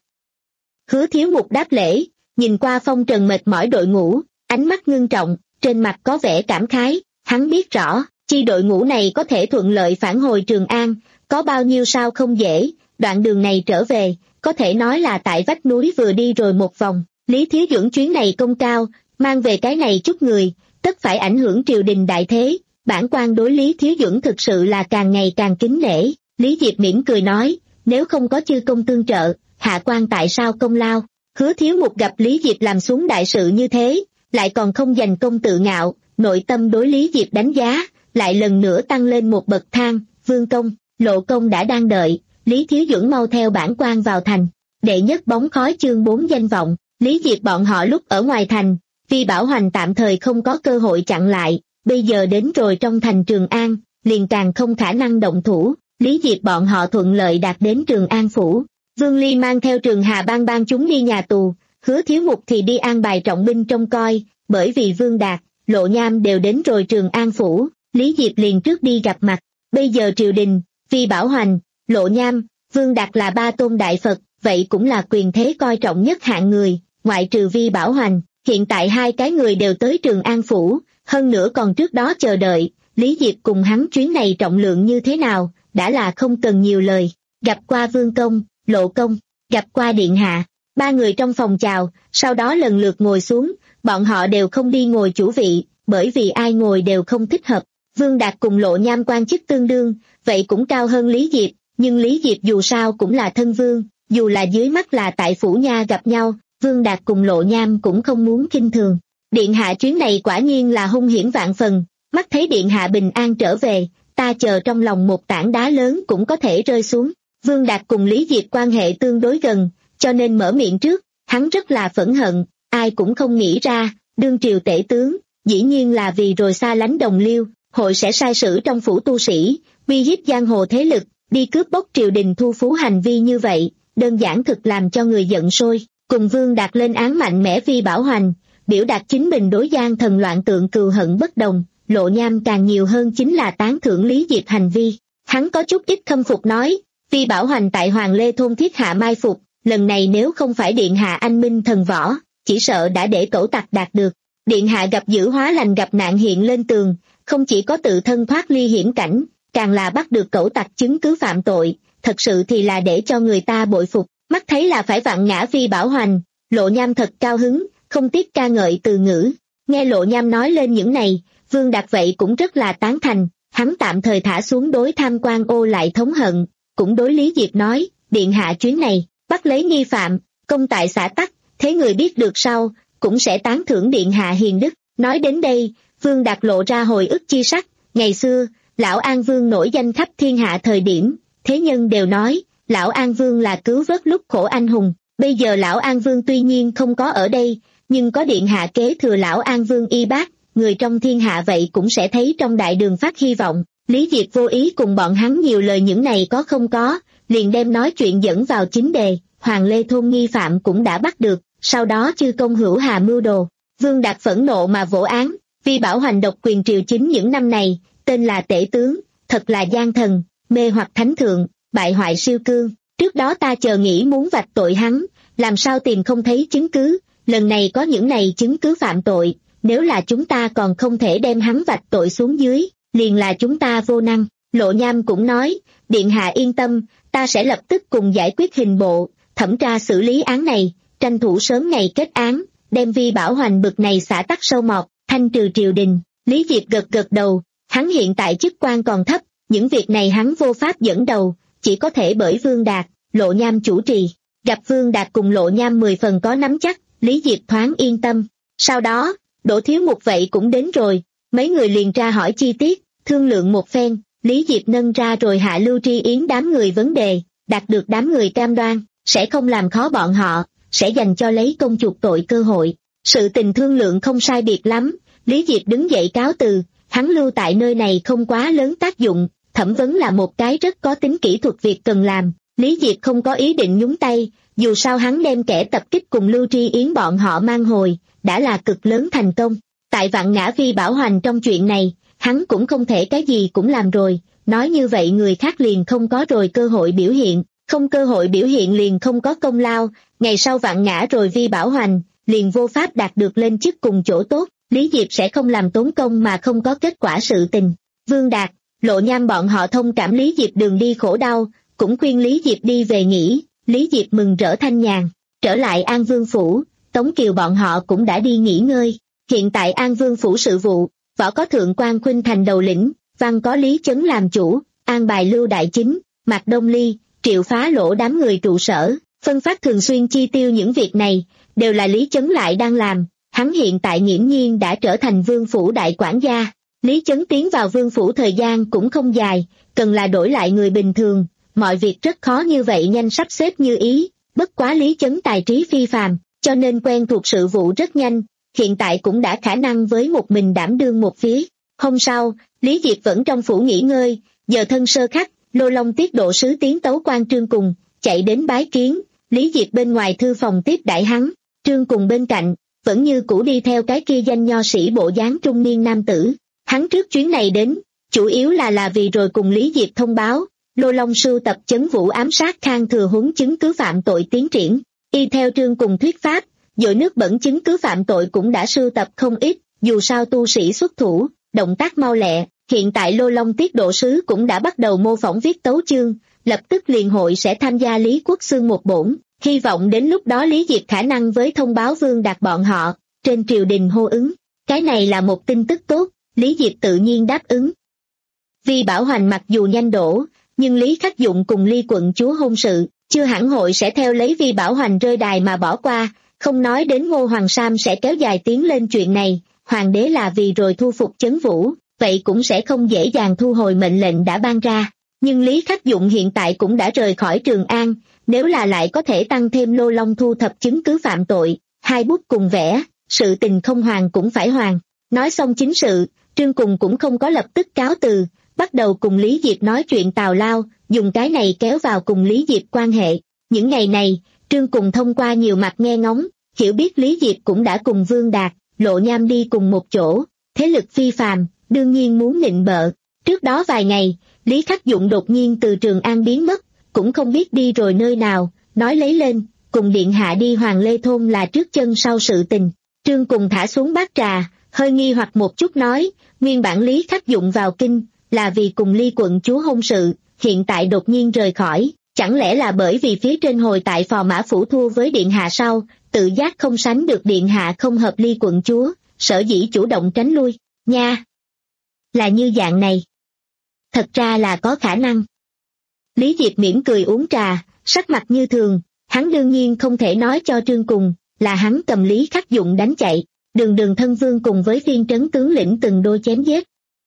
Hứa Thiếu Mục đáp lễ, nhìn qua phong trần mệt mỏi đội ngũ, ánh mắt ngưng trọng, trên mặt có vẻ cảm khái. Hắn biết rõ, chi đội ngũ này có thể thuận lợi phản hồi Trường An, có bao nhiêu sao không dễ. Đoạn đường này trở về, có thể nói là tại vách núi vừa đi rồi một vòng. Lý Thiếu Duẩn chuyến này công cao, mang về cái này chút người, tất phải ảnh hưởng triều đình đại thế. Bản quan đối Lý Thiếu Duẩn thực sự là càng ngày càng kính nể. Lý Diệp mỉm cười nói, nếu không có chư công tương trợ, hạ quan tại sao công lao. Hứa Thiếu Mục gặp Lý Diệp làm xuống đại sự như thế, lại còn không dành công tự ngạo, nội tâm đối Lý Diệp đánh giá, lại lần nữa tăng lên một bậc thang. Vương công, Lộ công đã đang đợi, Lý Thiếu Duẩn mau theo bản quan vào thành. Đệ nhất bóng khói chương bốn danh vọng. Lý Diệp bọn họ lúc ở ngoài thành, Vi Bảo Hoành tạm thời không có cơ hội chặn lại, bây giờ đến rồi trong thành Trường An, liền càng không khả năng động thủ. Lý Diệp bọn họ thuận lợi đạt đến Trường An phủ. Vương Ly mang theo Trường Hà Bang bang chúng đi nhà tù, Hứa Thiếu Mục thì đi an bài trọng binh trông coi, bởi vì Vương Đạt, Lộ Nham đều đến rồi Trường An phủ, Lý Diệp liền trước đi gặp mặt. Bây giờ triều đình, Vi Bảo Hoành, Lộ Nham, Vương Đạt là ba tôn đại Phật, vậy cũng là quyền thế coi trọng nhất hạng người, ngoại trừ Vi Bảo Hoành, hiện tại hai cái người đều tới Trường An phủ, hơn nữa còn trước đó chờ đợi. Lý Diệp cùng hắn chuyến này trọng lượng như thế nào, đã là không cần nhiều lời. Gặp qua Vương công, Lộ công, gặp qua điện hạ. Ba người trong phòng chào, sau đó lần lượt ngồi xuống, bọn họ đều không đi ngồi chủ vị, bởi vì ai ngồi đều không thích hợp. Vương Đạt cùng Lộ Nham quan chức tương đương, vậy cũng cao hơn Lý Diệp, nhưng Lý Diệp dù sao cũng là thân vương, dù là dưới mắt là tại phủ nha gặp nhau, Vương Đạt cùng Lộ Nham cũng không muốn khinh thường. Điện hạ chuyến này quả nhiên là hung hiểm vạn phần, mắt thấy điện hạ bình an trở về, ta chờ trong lòng một tảng đá lớn cũng có thể rơi xuống. Vương Đạt cùng Lý Diệp quan hệ tương đối gần, cho nên mở miệng trước, hắn rất là phẫn hận, ai cũng không nghĩ ra, đương triều tể tướng, dĩ nhiên là vì rồi xa lánh đồng liêu, hội sẽ sai sử trong phủ tu sĩ, uy hiếp giang hồ thế lực, đi cướp bóc triều đình thu phú hành vi như vậy, đơn giản thực làm cho người giận sôi. Cùng Vương Đạt lên án mạnh mẽ Vi Bảo Hoành, biểu đạt chính mình đối Giang thần loạn tượng cừu hận bất đồng. Lộ Nham càng nhiều hơn chính là tán thưởng Lý Diệp hành vi. Hắn có chút ít khâm phục nói, Vi Bảo Hoành tại Hoàng Lê Thôn thiết hạ mai phục, lần này nếu không phải điện hạ anh minh thần võ, chỉ sợ đã để cẩu tặc đạt được. Điện hạ gặp dữ hóa lành gặp nạn hiện lên tường, không chỉ có tự thân thoát ly hiểm cảnh, càng là bắt được cẩu tặc chứng cứ phạm tội, thật sự thì là để cho người ta bội phục. Mắt thấy là phải vặn ngã Vi Bảo Hoành, Lộ Nham thật cao hứng, không tiếc ca ngợi từ ngữ. Nghe Lộ Nham nói lên những này, Vương Đạt vậy cũng rất là tán thành, hắn tạm thời thả xuống đối tham quan ô lại thống hận, cũng đối Lý Diệp nói, điện hạ chuyến này, bắt lấy nghi phạm, công tại xã tắc, thế người biết được sau, cũng sẽ tán thưởng điện hạ hiền đức. Nói đến đây, Vương Đạt lộ ra hồi ức chi sắc, ngày xưa, Lão An Vương nổi danh khắp thiên hạ thời điểm, thế nhân đều nói, Lão An Vương là cứu vớt lúc khổ anh hùng, bây giờ Lão An Vương tuy nhiên không có ở đây, nhưng có điện hạ kế thừa Lão An Vương y bác, người trong thiên hạ vậy cũng sẽ thấy trong đại đường phát hy vọng. Lý Diệp vô ý cùng bọn hắn nhiều lời những này có không có, liền đem nói chuyện dẫn vào chính đề, Hoàng Lê Thôn nghi phạm cũng đã bắt được, sau đó chư công hữu hà mưu đồ. Vương Đạt phẫn nộ mà vỗ án, Vi Bảo Hoành độc quyền triều chính những năm này, tên là tể tướng, thật là gian thần, mê hoặc thánh thượng, bại hoại siêu cương, trước đó ta chờ nghĩ muốn vạch tội hắn, làm sao tìm không thấy chứng cứ, lần này có những này chứng cứ phạm tội, nếu là chúng ta còn không thể đem hắn vạch tội xuống dưới, liền là chúng ta vô năng. Lộ Nham cũng nói, điện hạ yên tâm, ta sẽ lập tức cùng giải quyết hình bộ, thẩm tra xử lý án này, tranh thủ sớm ngày kết án, đem Vi Bảo Hoành bực này xả tắc sâu mọt. thanh trừ triều đình. Lý Diệp gật gật đầu, hắn hiện tại chức quan còn thấp, những việc này hắn vô pháp dẫn đầu, chỉ có thể bởi Vương Đạt, Lộ Nham chủ trì. Gặp Vương Đạt cùng Lộ Nham mười phần có nắm chắc, Lý Diệp thoáng yên tâm. Sau đó, Đỗ Thiếu Mục vậy cũng đến rồi, mấy người liền tra hỏi chi tiết, thương lượng một phen, Lý Diệp nâng ra rồi hạ Lưu Tri Yến đám người vấn đề, đạt được đám người cam đoan, sẽ không làm khó bọn họ, sẽ dành cho lấy công chuộc tội cơ hội. Sự tình thương lượng không sai biệt lắm, Lý Diệp đứng dậy cáo từ, hắn lưu tại nơi này không quá lớn tác dụng, thẩm vấn là một cái rất có tính kỹ thuật việc cần làm, Lý Diệp không có ý định nhúng tay, dù sao hắn đem kẻ tập kích cùng Lưu Tri Yến bọn họ mang hồi, đã là cực lớn thành công. Tại Vạn Ngã Vi Bảo Hoành trong chuyện này, hắn cũng không thể cái gì cũng làm rồi, nói như vậy người khác liền không có rồi cơ hội biểu hiện, không cơ hội biểu hiện liền không có công lao, ngày sau Vạn Ngã rồi Vi Bảo Hoành, liền vô pháp đạt được lên chức cùng chỗ tốt, Lý Diệp sẽ không làm tốn công mà không có kết quả sự tình. Vương Đạt, Lộ Nham bọn họ thông cảm Lý Diệp đường đi khổ đau, cũng khuyên Lý Diệp đi về nghỉ, Lý Diệp mừng rỡ thanh nhàn, trở lại An Vương Phủ, Tống Kiều bọn họ cũng đã đi nghỉ ngơi, hiện tại An Vương Phủ sự vụ, võ có Thượng quan Khuynh Thành đầu lĩnh, văn có Lý Chấn làm chủ, an bài Lưu Đại Chính, Mạc Đông Ly, Triệu Phá Lỗ đám người trụ sở, phân phát thường xuyên chi tiêu những việc này, đều là Lý Chấn lại đang làm, hắn hiện tại nghiễm nhiên đã trở thành Vương Phủ đại quản gia. Lý Chấn tiến vào Vương Phủ thời gian cũng không dài, cần là đổi lại người bình thường, mọi việc rất khó như vậy nhanh sắp xếp như ý, bất quá Lý Chấn tài trí phi phàm, cho nên quen thuộc sự vụ rất nhanh, hiện tại cũng đã khả năng với một mình đảm đương một phía. Hôm sau, Lý Diệp vẫn trong phủ nghỉ ngơi, giờ thân sơ khắc, Lô Long tiết độ sứ tiến tấu quan Trương Cùng, chạy đến bái kiến, Lý Diệp bên ngoài thư phòng tiếp đãi hắn, Trương Cùng bên cạnh, vẫn như cũ đi theo cái kia danh nho sĩ bộ dáng trung niên nam tử. Hắn trước chuyến này đến, chủ yếu là là vì rồi cùng Lý Diệp thông báo, Lô Long sưu tập chấn vũ ám sát Khang Thừa Huấn chứng cứ phạm tội tiến triển. Y theo Trương Cùng thuyết pháp, dội nước bẩn chứng cứ phạm tội cũng đã sưu tập không ít, dù sao tu sĩ xuất thủ, động tác mau lẹ, hiện tại Lô Long tiết độ sứ cũng đã bắt đầu mô phỏng viết tấu chương, lập tức liền hội sẽ tham gia Lý Quốc Xương một bổn, hy vọng đến lúc đó Lý Diệp khả năng với thông báo Vương Đạt bọn họ, trên triều đình hô ứng, cái này là một tin tức tốt, Lý Diệp tự nhiên đáp ứng. Vi Bảo Hoành mặc dù nhanh đổ, nhưng Lý Khắc Dụng cùng Ly quận chúa hôn sự, chưa hẳn hội sẽ theo lấy Vi Bảo Hoành rơi đài mà bỏ qua, không nói đến Ngô Hoàng Sam sẽ kéo dài tiến lên chuyện này, hoàng đế là vì rồi thu phục Chấn Vũ, vậy cũng sẽ không dễ dàng thu hồi mệnh lệnh đã ban ra. Nhưng Lý Khắc Dụng hiện tại cũng đã rời khỏi Trường An, nếu là lại có thể tăng thêm Lô Long thu thập chứng cứ phạm tội, hai bút cùng vẽ, sự tình không hoàn cũng phải hoàn. Nói xong chính sự, Trương Cùng cũng không có lập tức cáo từ, bắt đầu cùng Lý Diệp nói chuyện tào lao, dùng cái này kéo vào cùng Lý Diệp quan hệ. Những ngày này, Trương Cùng thông qua nhiều mặt nghe ngóng, hiểu biết Lý Diệp cũng đã cùng Vương Đạt, Lộ Nham đi cùng một chỗ, thế lực phi phàm, đương nhiên muốn nịnh bợ. Trước đó vài ngày, Lý Khắc Dụng đột nhiên từ Trường An biến mất, cũng không biết đi rồi nơi nào, nói lấy lên, cùng điện hạ đi Hoàng Lê Thôn là trước chân sau sự tình. Trương Cùng thả xuống bát trà, hơi nghi hoặc một chút nói, nguyên bản Lý Khắc Dụng vào kinh, là vì cùng Ly quận chúa hôn sự, hiện tại đột nhiên rời khỏi, chẳng lẽ là bởi vì phía trên hồi tại Phò Mã Phủ thua với điện hạ sau, tự giác không sánh được điện hạ không hợp Ly quận chúa, sở dĩ chủ động tránh lui, nha. Là như dạng này. Thật ra là có khả năng. Lý Diệp mỉm cười uống trà, sắc mặt như thường, hắn đương nhiên không thể nói cho Trương Cùng, là hắn cầm Lý Khắc Dụng đánh chạy, đường đường thân vương cùng với phiên trấn tướng lĩnh từng đôi chém giết.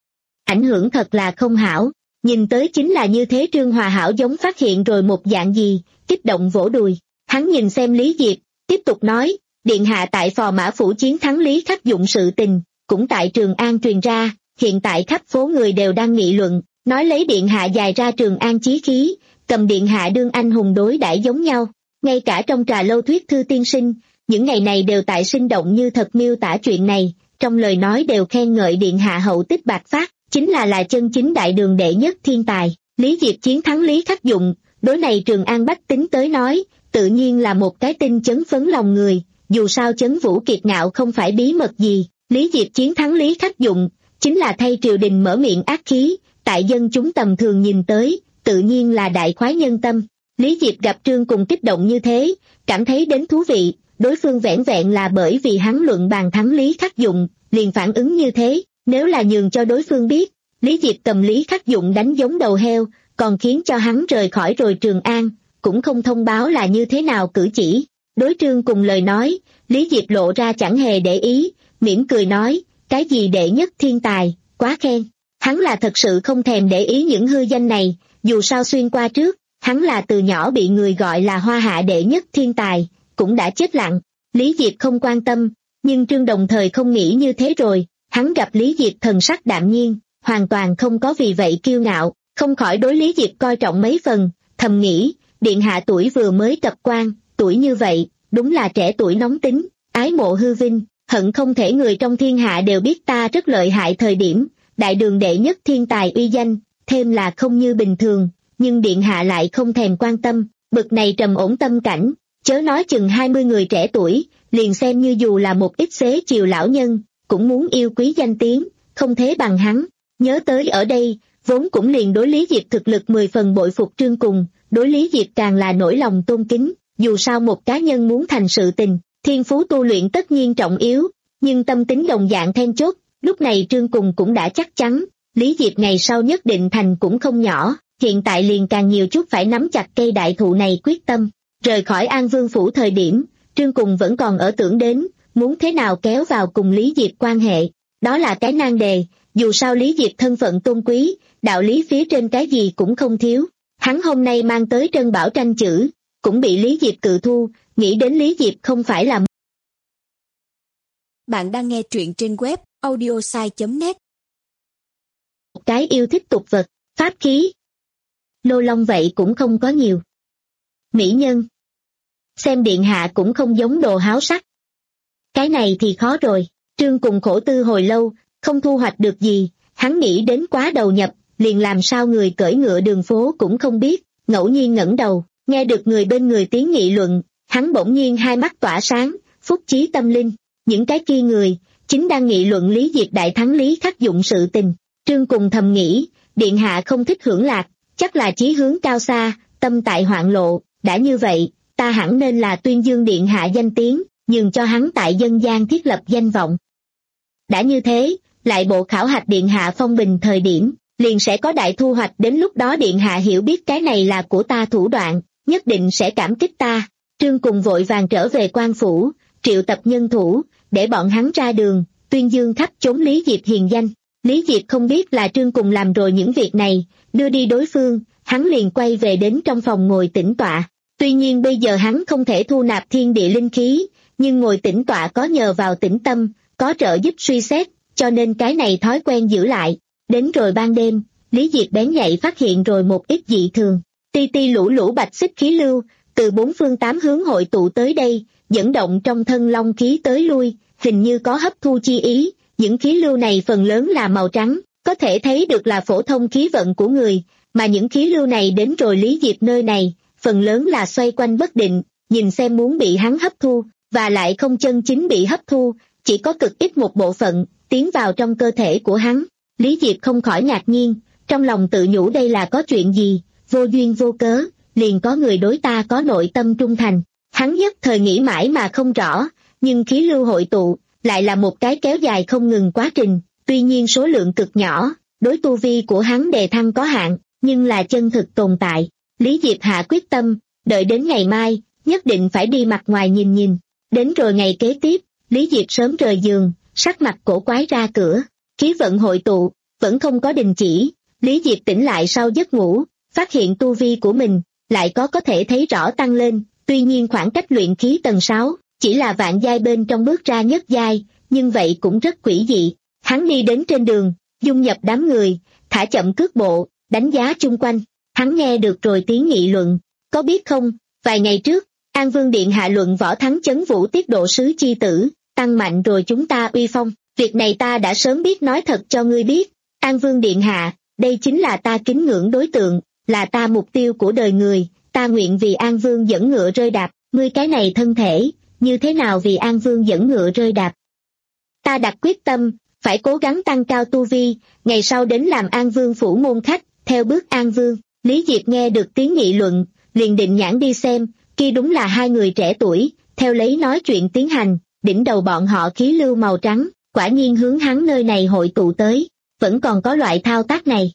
Ảnh hưởng thật là không hảo, nhìn tới chính là như thế. Trương Hòa Hảo giống phát hiện rồi một dạng gì, kích động vỗ đùi, hắn nhìn xem Lý Diệp, tiếp tục nói, điện hạ tại Phò Mã Phủ chiến thắng Lý Khắc Dụng sự tình, cũng tại Trường An truyền ra, hiện tại khắp phố người đều đang nghị luận, nói lấy điện hạ dài ra Trường An chí khí, cầm điện hạ đương anh hùng đối đãi giống nhau, ngay cả trong trà lâu thuyết thư tiên sinh, những ngày này đều tại sinh động như thật miêu tả chuyện này, trong lời nói đều khen ngợi điện hạ hậu tích bạc phát, chính là là chân chính đại đường đệ nhất thiên tài. Lý Diệp chiến thắng Lý Khắc Dụng, đối này Trường An bách tính tới nói, tự nhiên là một cái tin chấn phấn lòng người, dù sao Chấn Vũ kiệt ngạo không phải bí mật gì, Lý Diệp chiến thắng Lý Khắc Dụng, chính là thay triều đình mở miệng ác khí, tại dân chúng tầm thường nhìn tới, tự nhiên là đại khoái nhân tâm. Lý Diệp gặp Trương Cùng kích động như thế, cảm thấy đến thú vị, đối phương vẻn vẹn là bởi vì hắn luận bàn thắng Lý Khắc Dụng, liền phản ứng như thế, nếu là nhường cho đối phương biết, Lý Diệp cầm Lý Khắc Dụng đánh giống đầu heo, còn khiến cho hắn rời khỏi rồi Trường An, cũng không thông báo là như thế nào cử chỉ. Đối Trương cùng lời nói, Lý Diệp lộ ra chẳng hề để ý, mỉm cười nói, cái gì đệ nhất thiên tài, quá khen. Hắn là thật sự không thèm để ý những hư danh này, dù sao xuyên qua trước, hắn là từ nhỏ bị người gọi là hoa hạ đệ nhất thiên tài, cũng đã chết lặng. Lý Diệp không quan tâm, nhưng Trương đồng thời không nghĩ như thế rồi, hắn gặp Lý Diệp thần sắc đạm nhiên, hoàn toàn không có vì vậy kiêu ngạo, không khỏi đối Lý Diệp coi trọng mấy phần, thầm nghĩ, điện hạ tuổi vừa mới cập quan, tuổi như vậy, đúng là trẻ tuổi nóng tính, ái mộ hư vinh, hận không thể người trong thiên hạ đều biết ta rất lợi hại thời điểm, đại đường đệ nhất thiên tài uy danh, thêm là không như bình thường, nhưng điện hạ lại không thèm quan tâm, bực này trầm ổn tâm cảnh, chớ nói chừng hai mươi người trẻ tuổi, liền xem như dù là một ít xế chiều lão nhân, cũng muốn yêu quý danh tiếng, không thế bằng hắn. Nhớ tới ở đây, vốn cũng liền đối Lý Diệp thực lực mười phần bội phục Trương cùng, đối Lý Diệp càng là nỗi lòng tôn kính, dù sao một cá nhân muốn thành sự tình, thiên phú tu luyện tất nhiên trọng yếu, nhưng tâm tính đồng dạng then chốt, lúc này Trương cùng cũng đã chắc chắn, Lý Diệp ngày sau nhất định thành cũng không nhỏ, hiện tại liền càng nhiều chút phải nắm chặt cây đại thụ này quyết tâm. Rời khỏi An Vương phủ thời điểm, Trương cùng vẫn còn ở tưởng đến, muốn thế nào kéo vào cùng Lý Diệp quan hệ, đó là cái nan đề, dù sao Lý Diệp thân phận tôn quý, đạo lý phía trên cái gì cũng không thiếu, hắn hôm nay mang tới Trân Bảo tranh chữ, cũng bị Lý Diệp cự thu, nghĩ đến Lý Diệp không phải là... Bạn đang nghe truyện trên web audiosai chấm net. Một cái yêu thích tục vật, pháp khí. Lô long vậy cũng không có nhiều. Mỹ nhân. Xem điện hạ cũng không giống đồ háo sắc. Cái này thì khó rồi, Trương cùng khổ tư hồi lâu, không thu hoạch được gì, hắn nghĩ đến quá đầu nhập, liền làm sao người cưỡi ngựa đường phố cũng không biết, ngẫu nhiên ngẩng đầu, nghe được người bên người tiếng nghị luận, hắn bỗng nhiên hai mắt tỏa sáng, phúc chí tâm linh, những cái kia người, chính đang nghị luận Lý Diệp đại thắng Lý Khắc Dụng sự tình. Trương cùng thầm nghĩ, điện hạ không thích hưởng lạc, chắc là chí hướng cao xa, tâm tại hoạn lộ, đã như vậy, ta hẳn nên là tuyên dương điện hạ danh tiếng, nhường cho hắn tại dân gian thiết lập danh vọng. Đã như thế, lại bộ khảo hạch điện hạ phong bình thời điểm, liền sẽ có đại thu hoạch, đến lúc đó điện hạ hiểu biết cái này là của ta thủ đoạn, nhất định sẽ cảm kích ta. Trương cùng vội vàng trở về quan phủ, triệu tập nhân thủ, để bọn hắn ra đường, tuyên dương khắp chốn Lý Diệp hiền danh. Lý Diệp không biết là Trương cùng làm rồi những việc này, đưa đi đối phương, hắn liền quay về đến trong phòng ngồi tĩnh tọa. Tuy nhiên bây giờ hắn không thể thu nạp thiên địa linh khí, nhưng ngồi tĩnh tọa có nhờ vào tĩnh tâm, có trợ giúp suy xét, cho nên cái này thói quen giữ lại. Đến rồi ban đêm, Lý Diệp bén nhạy phát hiện rồi một ít dị thường. Ti ti lũ lũ bạch xích khí lưu, từ bốn phương tám hướng hội tụ tới đây, dẫn động trong thân long khí tới lui, hình như có hấp thu chi ý. Những khí lưu này phần lớn là màu trắng, có thể thấy được là phổ thông khí vận của người, mà những khí lưu này đến rồi Lý Diệp nơi này, phần lớn là xoay quanh bất định, nhìn xem muốn bị hắn hấp thu, và lại không chân chính bị hấp thu, chỉ có cực ít một bộ phận, tiến vào trong cơ thể của hắn. Lý Diệp không khỏi ngạc nhiên, trong lòng tự nhủ đây là có chuyện gì, vô duyên vô cớ, liền có người đối ta có nội tâm trung thành. Hắn nhất thời nghĩ mãi mà không rõ, nhưng khí lưu hội tụ, lại là một cái kéo dài không ngừng quá trình, tuy nhiên số lượng cực nhỏ, đối tu vi của hắn đề thăng có hạn, nhưng là chân thực tồn tại. Lý Diệp hạ quyết tâm, đợi đến ngày mai, nhất định phải đi mặt ngoài nhìn nhìn. Đến rồi ngày kế tiếp, Lý Diệp sớm rời giường, sắc mặt cổ quái ra cửa, khí vận hội tụ, vẫn không có đình chỉ. Lý Diệp tỉnh lại sau giấc ngủ, phát hiện tu vi của mình, lại có có thể thấy rõ tăng lên, tuy nhiên khoảng cách luyện khí tầng sáu, chỉ là vạn giai bên trong bước ra nhất giai, nhưng vậy cũng rất quỷ dị. Hắn đi đến trên đường, dung nhập đám người, thả chậm cước bộ, đánh giá chung quanh. Hắn nghe được rồi tiếng nghị luận, có biết không, vài ngày trước, An Vương Điện hạ luận võ thắng chấn vũ tiết độ sứ chi tử, tăng mạnh rồi chúng ta uy phong. Việc này ta đã sớm biết, nói thật cho ngươi biết, An Vương Điện hạ, đây chính là ta kính ngưỡng đối tượng, là ta mục tiêu của đời người, ta nguyện vì An Vương dẫn ngựa rơi đạp, ngươi cái này thân thể, như thế nào vì An Vương dẫn ngựa rơi đạp. Ta đặt quyết tâm, phải cố gắng tăng cao tu vi, ngày sau đến làm An Vương phủ môn khách, theo bước An Vương. Lý Diệp nghe được tiếng nghị luận, liền định nhãn đi xem, kia đúng là hai người trẻ tuổi, theo lấy nói chuyện tiến hành, đỉnh đầu bọn họ khí lưu màu trắng, quả nhiên hướng hắn nơi này hội tụ tới, vẫn còn có loại thao tác này.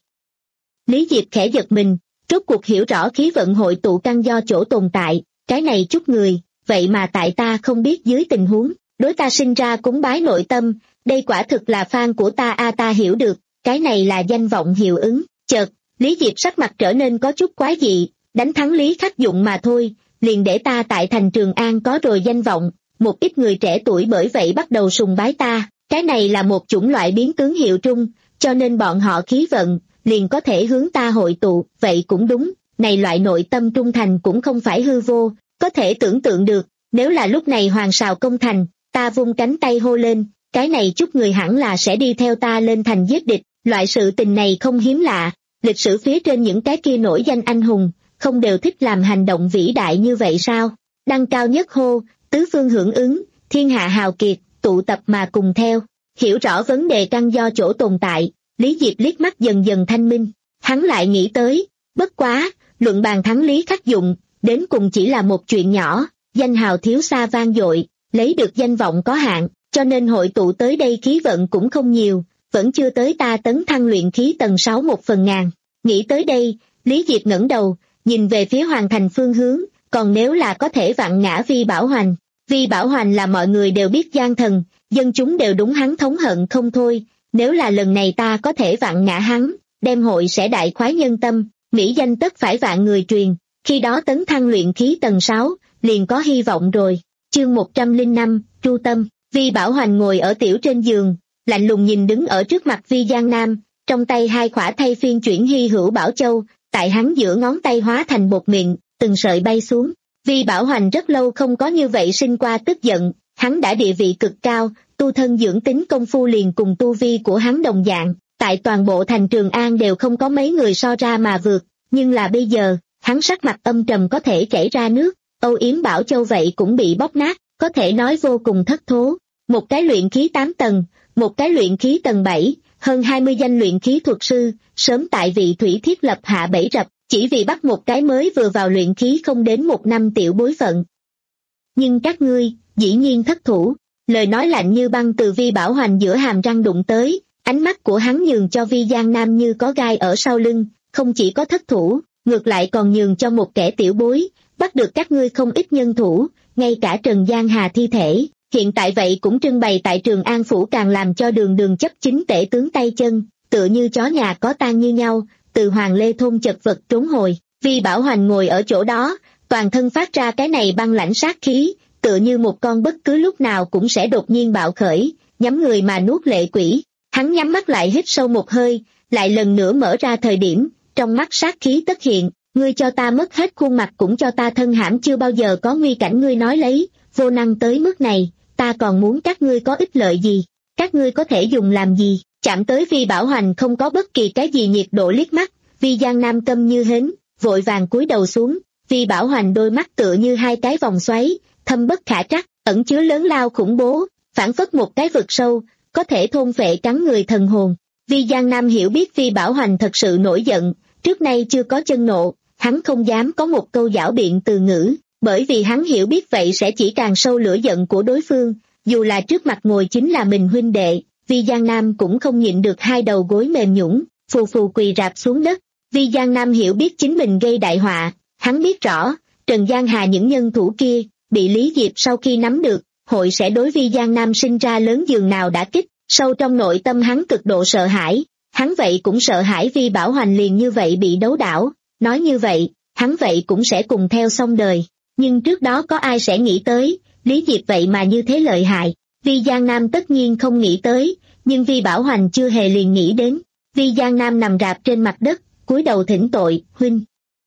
Lý Diệp khẽ giật mình, rốt cuộc hiểu rõ khí vận hội tụ căn do chỗ tồn tại, cái này chút người, vậy mà tại ta không biết dưới tình huống, đối ta sinh ra cúng bái nội tâm, đây quả thực là fan của ta a ta hiểu được, cái này là danh vọng hiệu ứng. Chợt, Lý Diệp sắc mặt trở nên có chút quái dị, đánh thắng Lý Khắc Dụng mà thôi, liền để ta tại thành Trường An có rồi danh vọng, một ít người trẻ tuổi bởi vậy bắt đầu sùng bái ta, cái này là một chủng loại biến tướng hiệu trung, cho nên bọn họ khí vận, liền có thể hướng ta hội tụ, vậy cũng đúng, này loại nội tâm trung thành cũng không phải hư vô, có thể tưởng tượng được, nếu là lúc này Hoàng Sào công thành, ta vung cánh tay hô lên, cái này chút người hẳn là sẽ đi theo ta lên thành giết địch, loại sự tình này không hiếm lạ, lịch sử phía trên những cái kia nổi danh anh hùng, không đều thích làm hành động vĩ đại như vậy sao? Đăng cao nhất hô, tứ phương hưởng ứng, thiên hạ hào kiệt, tụ tập mà cùng theo, hiểu rõ vấn đề căn do chỗ tồn tại, Lý Diệp liếc mắt dần dần thanh minh, hắn lại nghĩ tới, bất quá, luận bàn thắng Lý Khắc Dụng, đến cùng chỉ là một chuyện nhỏ, danh hào thiếu xa vang dội, lấy được danh vọng có hạn, cho nên hội tụ tới đây khí vận cũng không nhiều, vẫn chưa tới ta tấn thăng luyện khí tầng sáu một phần ngàn. Nghĩ tới đây, Lý Diệp ngẩng đầu, nhìn về phía Hoàng Thành phương hướng, còn nếu là có thể vặn ngã Vi Bảo Hoành. Vi Bảo Hoành là mọi người đều biết gian thần, dân chúng đều đúng hắn thống hận không thôi, nếu là lần này ta có thể vặn ngã hắn, đem hội sẽ đại khoái nhân tâm, mỹ danh tất phải vạn người truyền, khi đó tấn thăng luyện khí tầng sáu, liền có hy vọng rồi. Chương một trăm lẻ năm, Tru Tâm. Vi Bảo Hoành ngồi ở tiểu trên giường, lạnh lùng nhìn đứng ở trước mặt Vi Giang Nam, trong tay hai khỏa thay phiên chuyển hy hữu bảo châu, tại hắn giữa ngón tay hóa thành bột mịn, từng sợi bay xuống. Vi Bảo Hoành rất lâu không có như vậy sinh qua tức giận, hắn đã địa vị cực cao, tu thân dưỡng tính công phu liền cùng tu vi của hắn đồng dạng, tại toàn bộ thành Trường An đều không có mấy người so ra mà vượt, nhưng là bây giờ, hắn sắc mặt âm trầm có thể chảy ra nước, âu yếm bảo châu vậy cũng bị bóc nát, có thể nói vô cùng thất thố. Một cái luyện khí tám tầng, một cái luyện khí tầng bảy, hơn hai mươi danh luyện khí thuật sư, sớm tại vị thủy thiết lập hạ bẫy rập, chỉ vì bắt một cái mới vừa vào luyện khí không đến một năm tiểu bối phận. Nhưng các ngươi, dĩ nhiên thất thủ, lời nói lạnh như băng từ Vi Bảo Hoành giữa hàm răng đụng tới, ánh mắt của hắn nhường cho Vi Giang Nam như có gai ở sau lưng, không chỉ có thất thủ, ngược lại còn nhường cho một kẻ tiểu bối, bắt được các ngươi không ít nhân thủ, ngay cả Trần Giang Hà thi thể. Hiện tại vậy cũng trưng bày tại Trường An Phủ càng làm cho đường đường chấp chính tể tướng tay chân, tựa như chó nhà có tang như nhau, từ Hoàng Lê Thôn chật vật trốn hồi. Vi Bảo Hoành ngồi ở chỗ đó, toàn thân phát ra cái này băng lãnh sát khí, tựa như một con bất cứ lúc nào cũng sẽ đột nhiên bạo khởi, nhắm người mà nuốt lệ quỷ. Hắn nhắm mắt lại hít sâu một hơi, lại lần nữa mở ra thời điểm, trong mắt sát khí tất hiện, ngươi cho ta mất hết khuôn mặt cũng cho ta thân hãm chưa bao giờ có nguy cảnh ngươi nói lấy, vô năng tới mức này. Ta còn muốn các ngươi có ích lợi gì, các ngươi có thể dùng làm gì, chạm tới Vi Bảo Hoành không có bất kỳ cái gì nhiệt độ liếc mắt, Vi Giang Nam câm như hến, vội vàng cúi đầu xuống, Vi Bảo Hoành đôi mắt tựa như hai cái vòng xoáy, thâm bất khả trắc, ẩn chứa lớn lao khủng bố, phản phất một cái vực sâu, có thể thôn phệ cắn người thần hồn. Vi Giang Nam hiểu biết Vi Bảo Hoành thật sự nổi giận, trước nay chưa có chân nộ, hắn không dám có một câu giảo biện từ ngữ. Bởi vì hắn hiểu biết vậy sẽ chỉ càng sâu lửa giận của đối phương, dù là trước mặt ngồi chính là mình huynh đệ, Vi Giang Nam cũng không nhịn được hai đầu gối mềm nhũn, phù phù quỳ rạp xuống đất. Vi Giang Nam hiểu biết chính mình gây đại họa, hắn biết rõ, Trần Giang Hà những nhân thủ kia, bị Lý Diệp sau khi nắm được, hội sẽ đối Vi Giang Nam sinh ra lớn giường nào đã kích, sâu trong nội tâm hắn cực độ sợ hãi, hắn vậy cũng sợ hãi Vi Bảo Hoành liền như vậy bị đấu đảo, nói như vậy, hắn vậy cũng sẽ cùng theo xong đời. Nhưng trước đó có ai sẽ nghĩ tới, Lý Diệp vậy mà như thế lợi hại, Vi Giang Nam tất nhiên không nghĩ tới, nhưng Vi Bảo Hoành chưa hề liền nghĩ đến. Vi Giang Nam nằm rạp trên mặt đất, cúi đầu thỉnh tội, huynh.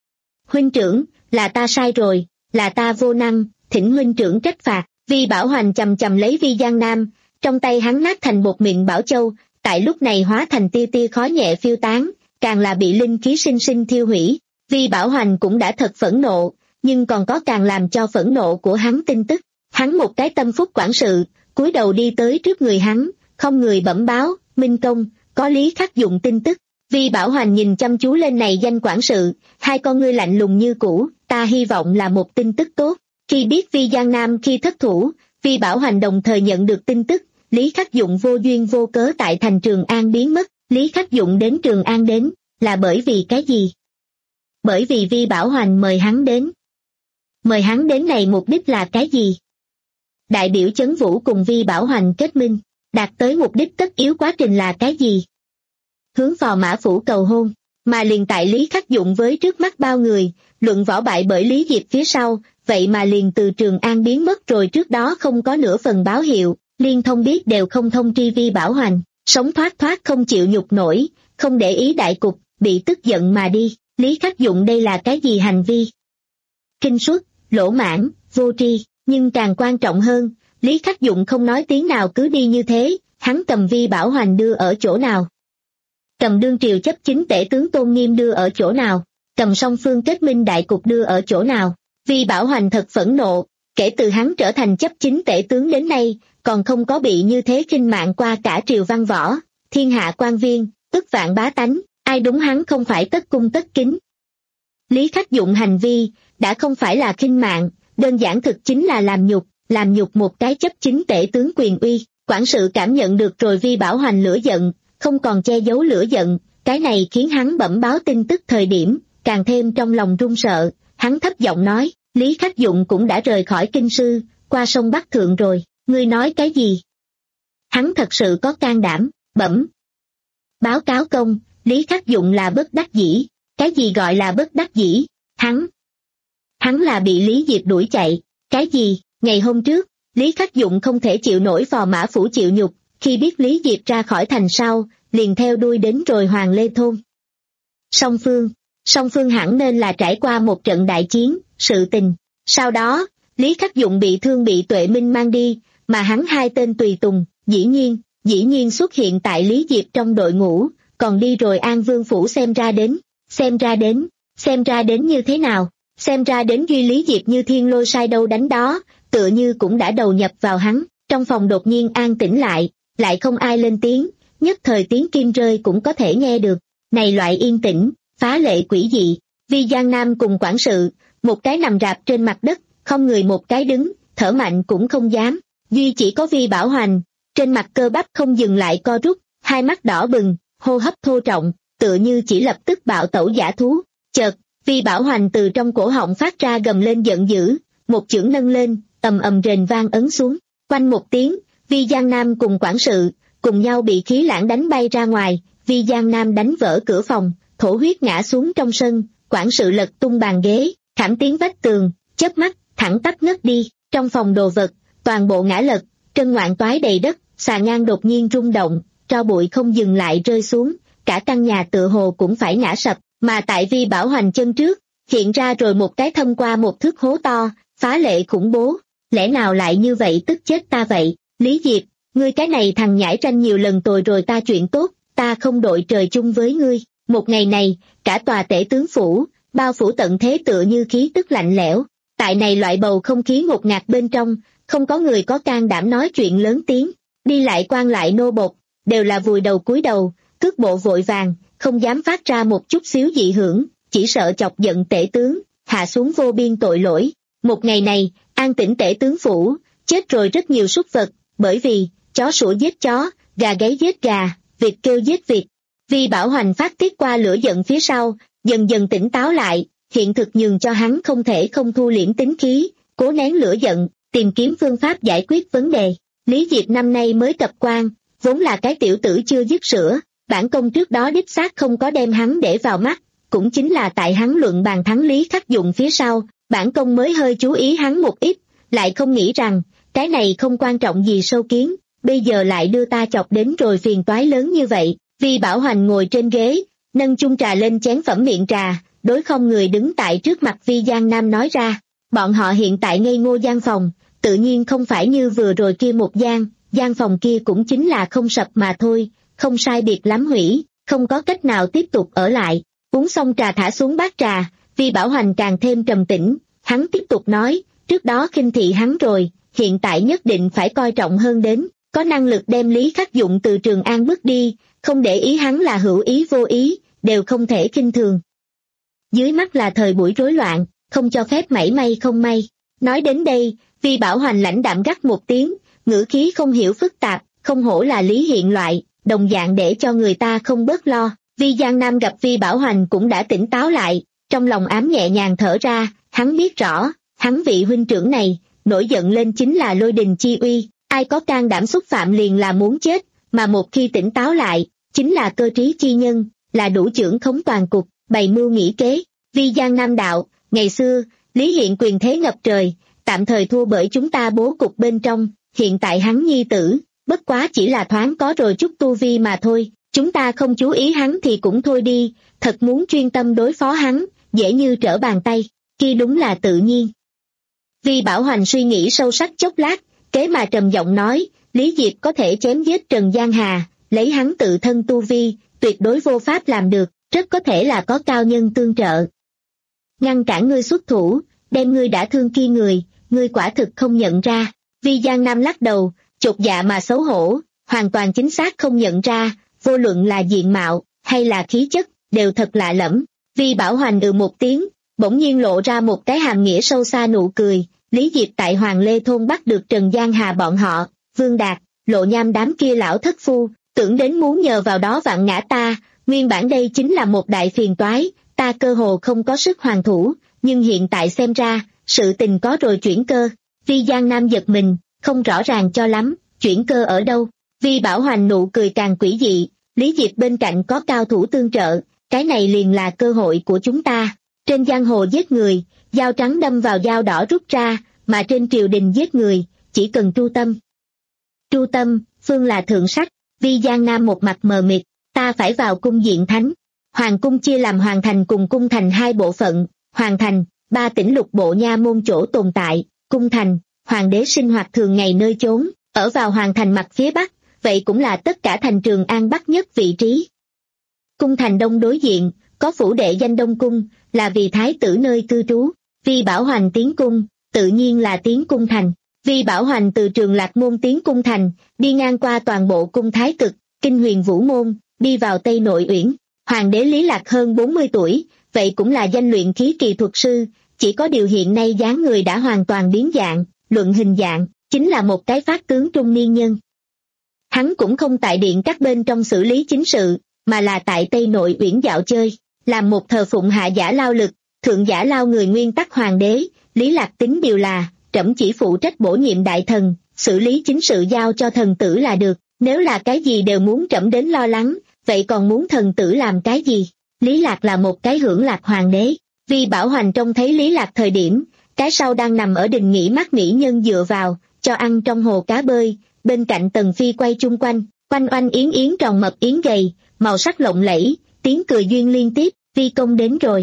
Huynh trưởng, là ta sai rồi, là ta vô năng, thỉnh huynh trưởng trách phạt. Vi Bảo Hoành chầm chầm lấy Vi Giang Nam, trong tay hắn nát thành bột mịn bảo châu, tại lúc này hóa thành tia tia khói nhẹ phiêu tán, càng là bị linh khí sinh sinh thiêu hủy. Vi Bảo Hoành cũng đã thật phẫn nộ, nhưng còn có càng làm cho phẫn nộ của hắn tin tức. Hắn một cái tâm phúc quản sự, cúi đầu đi tới trước người hắn, không người bẩm báo, Minh Công, có Lý Khắc Dụng tin tức. Vi Bảo Hoành nhìn chăm chú lên này danh quản sự, hai con ngươi lạnh lùng như cũ, ta hy vọng là một tin tức tốt. Khi biết Vi Giang Nam khi thất thủ, Vi Bảo Hoành đồng thời nhận được tin tức, Lý Khắc Dụng vô duyên vô cớ tại thành Trường An biến mất. Lý Khắc Dụng đến Trường An đến, là bởi vì cái gì? Bởi vì Vi Bảo Hoành mời hắn đến. Mời hắn đến này mục đích là cái gì? Đại biểu Chấn Vũ cùng Vi Bảo Hoành kết minh, đạt tới mục đích tất yếu quá trình là cái gì? Hướng Phò Mã Phủ cầu hôn, mà liền tại Lý Khắc Dụng với trước mắt bao người, luận võ bại bởi Lý Diệp phía sau, vậy mà liền từ Trường An biến mất rồi trước đó không có nửa phần báo hiệu, liên thông biết đều không thông tri Vi Bảo Hoành, sống thoát thoát không chịu nhục nổi, không để ý đại cục, bị tức giận mà đi. Lý Khắc Dụng đây là cái gì hành vi? Kinh suất, lỗ mãn, vô tri, nhưng càng quan trọng hơn, Lý Khắc Dụng không nói tiếng nào cứ đi như thế, hắn cầm Vi Bảo Hoành đưa ở chỗ nào? Cầm đương triều chấp chính tể tướng Tôn Nghiêm đưa ở chỗ nào? Cầm song phương kết minh đại cục đưa ở chỗ nào? Vi Bảo Hoành thật phẫn nộ, kể từ hắn trở thành chấp chính tể tướng đến nay, còn không có bị như thế khinh mạng qua cả triều văn võ, thiên hạ quan viên, ức vạn bá tánh, ai đúng hắn không phải tất cung tất kính. Lý Khắc Dụng hành vi, đã không phải là khinh mạng, đơn giản thực chính là làm nhục, làm nhục một cái chấp chính tể tướng quyền uy. Quản sự cảm nhận được rồi Vi Bảo Hoành lửa giận, không còn che giấu lửa giận, cái này khiến hắn bẩm báo tin tức thời điểm, càng thêm trong lòng run sợ, hắn thấp giọng nói, Lý Khắc Dụng cũng đã rời khỏi kinh sư, qua sông Bắc Thượng rồi, ngươi nói cái gì? Hắn thật sự có can đảm, bẩm. Báo cáo công, Lý Khắc Dụng là bất đắc dĩ, cái gì gọi là bất đắc dĩ, hắn. Hắn là bị Lý Diệp đuổi chạy, cái gì, ngày hôm trước, Lý Khắc Dụng không thể chịu nổi Phò Mã Phủ chịu nhục, khi biết Lý Diệp ra khỏi thành sau, liền theo đuôi đến rồi Hoàng Lê Thôn. Song phương, song phương hẳn nên là trải qua một trận đại chiến, sự tình. Sau đó, Lý Khắc Dụng bị thương bị Tuệ Minh mang đi, mà hắn hai tên tùy tùng, dĩ nhiên, dĩ nhiên xuất hiện tại Lý Diệp trong đội ngũ, còn đi rồi An Vương Phủ xem ra đến, xem ra đến, xem ra đến như thế nào, xem ra đến duy Lý Diệp như thiên lôi sai đâu đánh đó, tựa như cũng đã đầu nhập vào hắn. Trong phòng đột nhiên an tĩnh lại, lại không ai lên tiếng, nhất thời tiếng kim rơi cũng có thể nghe được. Này loại yên tĩnh, phá lệ quỷ dị. Vi Giang Nam cùng quản sự, một cái nằm rạp trên mặt đất, không người một cái đứng, thở mạnh cũng không dám. Duy chỉ có Vi Bảo Hoành, trên mặt cơ bắp không dừng lại co rút, hai mắt đỏ bừng, hô hấp thô trọng, tựa như chỉ lập tức bạo tẩu dã thú. Chợt, Vi Bảo Hoành từ trong cổ họng phát ra gầm lên giận dữ, một chưởng nâng lên, ầm ầm rền vang ấn xuống. Quanh một tiếng, Vi Giang Nam cùng quản sự, cùng nhau bị khí lãng đánh bay ra ngoài, Vi Giang Nam đánh vỡ cửa phòng, thổ huyết ngã xuống trong sân, quản sự lật tung bàn ghế, khảm tiếng vách tường, chớp mắt, thẳng tắp ngất đi, trong phòng đồ vật, toàn bộ ngã lật, trân ngoạn toái đầy đất, xà ngang đột nhiên rung động, tro bụi không dừng lại rơi xuống, cả căn nhà tựa hồ cũng phải ngã sập, mà tại Vi Bảo Hoành chân trước, hiện ra rồi một cái thâm qua một thước hố to, phá lệ khủng bố. Lẽ nào lại như vậy tức chết ta vậy? Lý Diệp, ngươi cái này thằng nhãi tranh nhiều lần tồi rồi ta chuyện tốt, ta không đội trời chung với ngươi. Một ngày này, cả tòa tể tướng phủ, bao phủ tận thế tựa như khí tức lạnh lẽo. Tại này loại bầu không khí ngột ngạt bên trong, không có người có can đảm nói chuyện lớn tiếng. Đi lại quan lại nô bộc, đều là vùi đầu cúi đầu, cước bộ vội vàng, không dám phát ra một chút xíu dị hưởng, chỉ sợ chọc giận tể tướng, hạ xuống vô biên tội lỗi. Một ngày này, an tĩnh tể tướng phủ, chết rồi rất nhiều súc vật, bởi vì, chó sủa giết chó, gà gáy giết gà, vịt kêu giết vịt. Vi Bảo Hoành phát tiết qua lửa giận phía sau, dần dần tỉnh táo lại, hiện thực nhường cho hắn không thể không thu liễm tính khí, cố nén lửa giận, tìm kiếm phương pháp giải quyết vấn đề. Lý Diệp năm nay mới tập quan, vốn là cái tiểu tử chưa dứt sữa, bản công trước đó đích xác không có đem hắn để vào mắt, cũng chính là tại hắn luận bàn thắng Lý Khắc Dụng phía sau, bản công mới hơi chú ý hắn một ít, lại không nghĩ rằng, cái này không quan trọng gì sâu kiến, bây giờ lại đưa ta chọc đến rồi phiền toái lớn như vậy. Vi Bảo Hoành ngồi trên ghế, nâng chung trà lên chén phẩm miệng trà, đối không người đứng tại trước mặt Vi Giang Nam nói ra, bọn họ hiện tại ngây ngô gian phòng, tự nhiên không phải như vừa rồi kia một gian, gian phòng kia cũng chính là không sập mà thôi, không sai biệt lắm hủy, không có cách nào tiếp tục ở lại. Uống xong trà thả xuống bát trà, Vi Bảo Hoành càng thêm trầm tĩnh, hắn tiếp tục nói, trước đó khinh thị hắn rồi, hiện tại nhất định phải coi trọng hơn đến, có năng lực đem Lý Khắc Dụng từ Trường An bước đi, không để ý hắn là hữu ý vô ý, đều không thể khinh thường. Dưới mắt là thời buổi rối loạn, không cho phép mảy may không may. Nói đến đây, Vi Bảo Hoành lãnh đạm gắt một tiếng, ngữ khí không hiểu phức tạp, không hổ là Lý Hiện loại, đồng dạng để cho người ta không bớt lo. Vi Giang Nam gặp Vi Bảo Hoành cũng đã tỉnh táo lại, trong lòng ám nhẹ nhàng thở ra, hắn biết rõ, hắn vị huynh trưởng này, nổi giận lên chính là lôi đình chi uy, ai có can đảm xúc phạm liền là muốn chết, mà một khi tỉnh táo lại, chính là cơ trí chi nhân, là đủ trưởng khống toàn cục, bày mưu nghĩ kế. Vi Giang Nam đạo, ngày xưa, Lý Hiện quyền thế ngập trời, tạm thời thua bởi chúng ta bố cục bên trong, hiện tại hắn nhi tử, bất quá chỉ là thoáng có rồi chút tu vi mà thôi, chúng ta không chú ý hắn thì cũng thôi đi, thật muốn chuyên tâm đối phó hắn, dễ như trở bàn tay, kia đúng là tự nhiên. Vi Bảo Hoành suy nghĩ sâu sắc chốc lát, kế mà trầm giọng nói, Lý Diệp có thể chém giết Trần Giang Hà, lấy hắn tự thân tu vi, tuyệt đối vô pháp làm được, rất có thể là có cao nhân tương trợ. Ngăn cản ngươi xuất thủ, đem ngươi đã thương kia người, ngươi quả thực không nhận ra. Vi Giang Nam lắc đầu, chột dạ mà xấu hổ, hoàn toàn chính xác không nhận ra, vô luận là diện mạo, hay là khí chất, đều thật lạ lẫm. Vi Bảo Hoành ừ một tiếng, bỗng nhiên lộ ra một cái hàm nghĩa sâu xa nụ cười, Lý Diệp tại Hoàng Lê Thôn bắt được Trần Giang Hà bọn họ, Vương Đạt, Lộ Nham đám kia lão thất phu, tưởng đến muốn nhờ vào đó vặn ngã ta, nguyên bản đây chính là một đại phiền toái, ta cơ hồ không có sức hoàn thủ, nhưng hiện tại xem ra, sự tình có rồi chuyển cơ. Vi Giang Nam giật mình, không rõ ràng cho lắm, chuyển cơ ở đâu. Vi Bảo Hoành nụ cười càng quỷ dị, Lý Diệp bên cạnh có cao thủ tương trợ, cái này liền là cơ hội của chúng ta. Trên giang hồ giết người, dao trắng đâm vào dao đỏ rút ra, mà trên triều đình giết người, chỉ cần tru tâm. Tru tâm, phương là thượng sách. Vi Giang Nam một mặt mờ mịt, ta phải vào cung diện thánh. Hoàng cung chia làm Hoàng Thành cùng Cung Thành hai bộ phận, Hoàng Thành, ba tỉnh lục bộ nha môn chỗ tồn tại, Cung Thành, Hoàng đế sinh hoạt thường ngày nơi chốn, ở vào Hoàng Thành mặt phía bắc, vậy cũng là tất cả thành Trường An bắc nhất vị trí. Cung Thành đông đối diện, có phủ đệ danh Đông Cung, là vì thái tử nơi cư trú. Vi Bảo Hoành tiến cung, tự nhiên là tiến Cung Thành. Vi Bảo Hoành từ Trường Lạc Môn tiến Cung Thành, đi ngang qua toàn bộ cung Thái Cực, Kinh Huyền Vũ Môn, đi vào Tây Nội Uyển. Hoàng đế Lý Lạc hơn bốn mươi tuổi, vậy cũng là danh luyện khí kỳ thuật sư, chỉ có điều hiện nay dáng người đã hoàn toàn biến dạng, luận hình dạng, chính là một cái phát tướng trung niên nhân. Hắn cũng không tại điện các bên trong xử lý chính sự, mà là tại Tây Nội Uyển dạo chơi, làm một thờ phụng hạ giả lao lực, thượng giả lao người nguyên tắc hoàng đế. Lý Lạc tính điều là, trẫm chỉ phụ trách bổ nhiệm đại thần, xử lý chính sự giao cho thần tử là được, nếu là cái gì đều muốn trẫm đến lo lắng, vậy còn muốn thần tử làm cái gì? Lý Lạc là một cái hưởng lạc hoàng đế. Vi Bảo Hoành trông thấy Lý Lạc thời điểm, cái sau đang nằm ở đình nghỉ mát mỹ nhân dựa vào, cho ăn trong hồ cá bơi, bên cạnh Tần Phi quay chung quanh, quanh oanh yến yến tròn mập yến gầy, màu sắc lộng lẫy, tiếng cười duyên liên tiếp, Vi công đến rồi.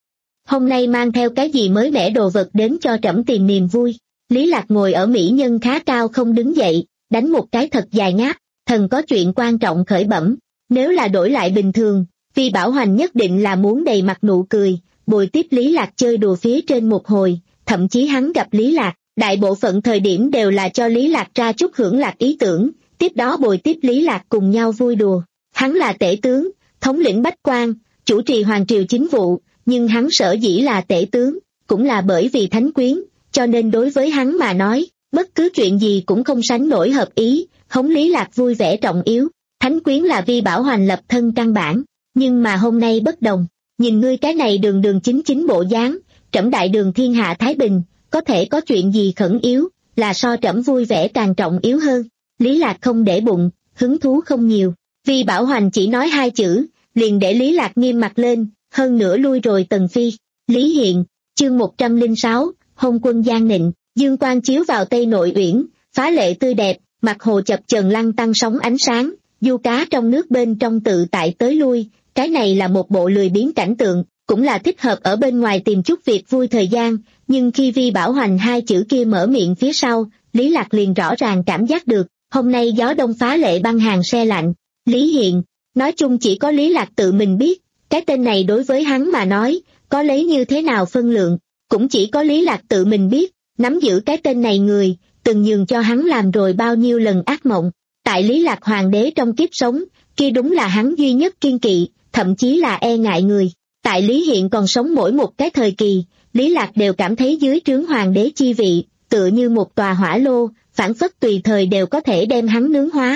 Hôm nay mang theo cái gì mới mẻ đồ vật đến cho trẫm tìm niềm vui. Lý Lạc ngồi ở mỹ nhân khá cao không đứng dậy, đánh một cái thật dài ngáp, thần có chuyện quan trọng khởi bẩm. Nếu là đổi lại bình thường, Vi Bảo Hoành nhất định là muốn đầy mặt nụ cười, bồi tiếp Lý Lạc chơi đùa phía trên một hồi, thậm chí hắn gặp Lý Lạc, đại bộ phận thời điểm đều là cho Lý Lạc ra chút hưởng lạc ý tưởng, tiếp đó bồi tiếp Lý Lạc cùng nhau vui đùa. Hắn là tể tướng, thống lĩnh bách quan, chủ trì hoàng triều chính vụ, nhưng hắn sở dĩ là tể tướng, cũng là bởi vì thánh quyến, cho nên đối với hắn mà nói, bất cứ chuyện gì cũng không sánh nổi hợp ý, hống Lý Lạc vui vẻ trọng yếu. Thánh quyến là Vi Bảo Hoành lập thân căn bản, nhưng mà hôm nay bất đồng, nhìn ngươi cái này đường đường chính chính bộ dáng, trẫm đại đường thiên hạ thái bình, có thể có chuyện gì khẩn yếu, là so trẫm vui vẻ càng trọng yếu hơn. Lý Lạc không để bụng, hứng thú không nhiều, Vi Bảo Hoành chỉ nói hai chữ, liền để Lý Lạc nghiêm mặt lên, hơn nữa lui rồi Tần Phi. Lý Hiện, chương một trăm lẻ sáu, hôn quân Giang Nịnh, dương quang chiếu vào Tây Nội Uyển, phá lệ tươi đẹp, mặt hồ chập chờn lăn tăng sóng ánh sáng, du cá trong nước bên trong tự tại tới lui, cái này là một bộ lười biếng cảnh tượng, cũng là thích hợp ở bên ngoài tìm chút việc vui thời gian, nhưng khi Vi Bảo Hoành hai chữ kia mở miệng phía sau, Lý Lạc liền rõ ràng cảm giác được, hôm nay gió đông phá lệ băng hàng se lạnh. Lý Hiện, nói chung chỉ có Lý Lạc tự mình biết, cái tên này đối với hắn mà nói, có lấy như thế nào phân lượng, cũng chỉ có Lý Lạc tự mình biết, nắm giữ cái tên này người, từng nhường cho hắn làm rồi bao nhiêu lần ác mộng. Tại Lý Lạc hoàng đế trong kiếp sống, kia đúng là hắn duy nhất kiên kỵ, thậm chí là e ngại người. Tại Lý Hiện còn sống mỗi một cái thời kỳ, Lý Lạc đều cảm thấy dưới trướng hoàng đế chi vị, tựa như một tòa hỏa lô, phản phất tùy thời đều có thể đem hắn nướng hóa.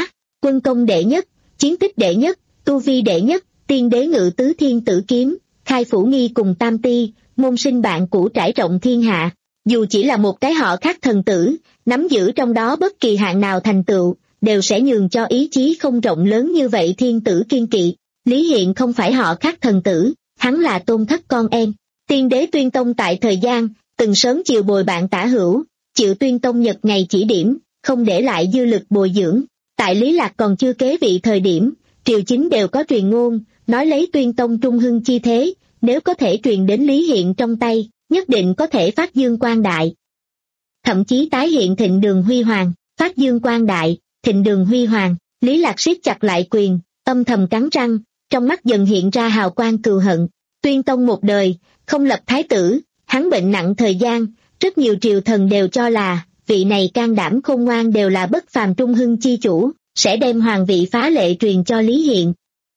quân công đệ nhất, chiến tích đệ nhất, tu vi đệ nhất, tiên đế ngự tứ thiên tử kiếm, khai phủ nghi cùng tam ti, môn sinh bạn cũ trải rộng thiên hạ. Dù chỉ là một cái họ khác thần tử, nắm giữ trong đó bất kỳ hạng nào thành tựu, đều sẽ nhường cho ý chí không rộng lớn như vậy thiên tử kiên kỵ. Lý Hiện không phải họ khác thần tử, hắn là tôn thất con em. Tiên đế Tuyên Tông tại thời gian, từng sớm chiều bồi bạn tả hữu, chịu Tuyên Tông nhật ngày chỉ điểm, không để lại dư lực bồi dưỡng. Tại Lý Lạc còn chưa kế vị thời điểm, triều chính đều có truyền ngôn, nói lấy Tuyên Tông trung hưng chi thế, nếu có thể truyền đến Lý Hiện trong tay, nhất định có thể phát dương quang đại. Thậm chí tái hiện thịnh đường huy hoàng, phát dương quang đại, thịnh đường huy hoàng. Lý Lạc siết chặt lại quyền, âm thầm cắn răng, trong mắt dần hiện ra hào quang cừu hận. Tuyên Tông một đời, không lập thái tử, hắn bệnh nặng thời gian, rất nhiều triều thần đều cho là, vị này can đảm khôn ngoan đều là bất phàm trung hưng chi chủ, sẽ đem hoàng vị phá lệ truyền cho Lý Hiện.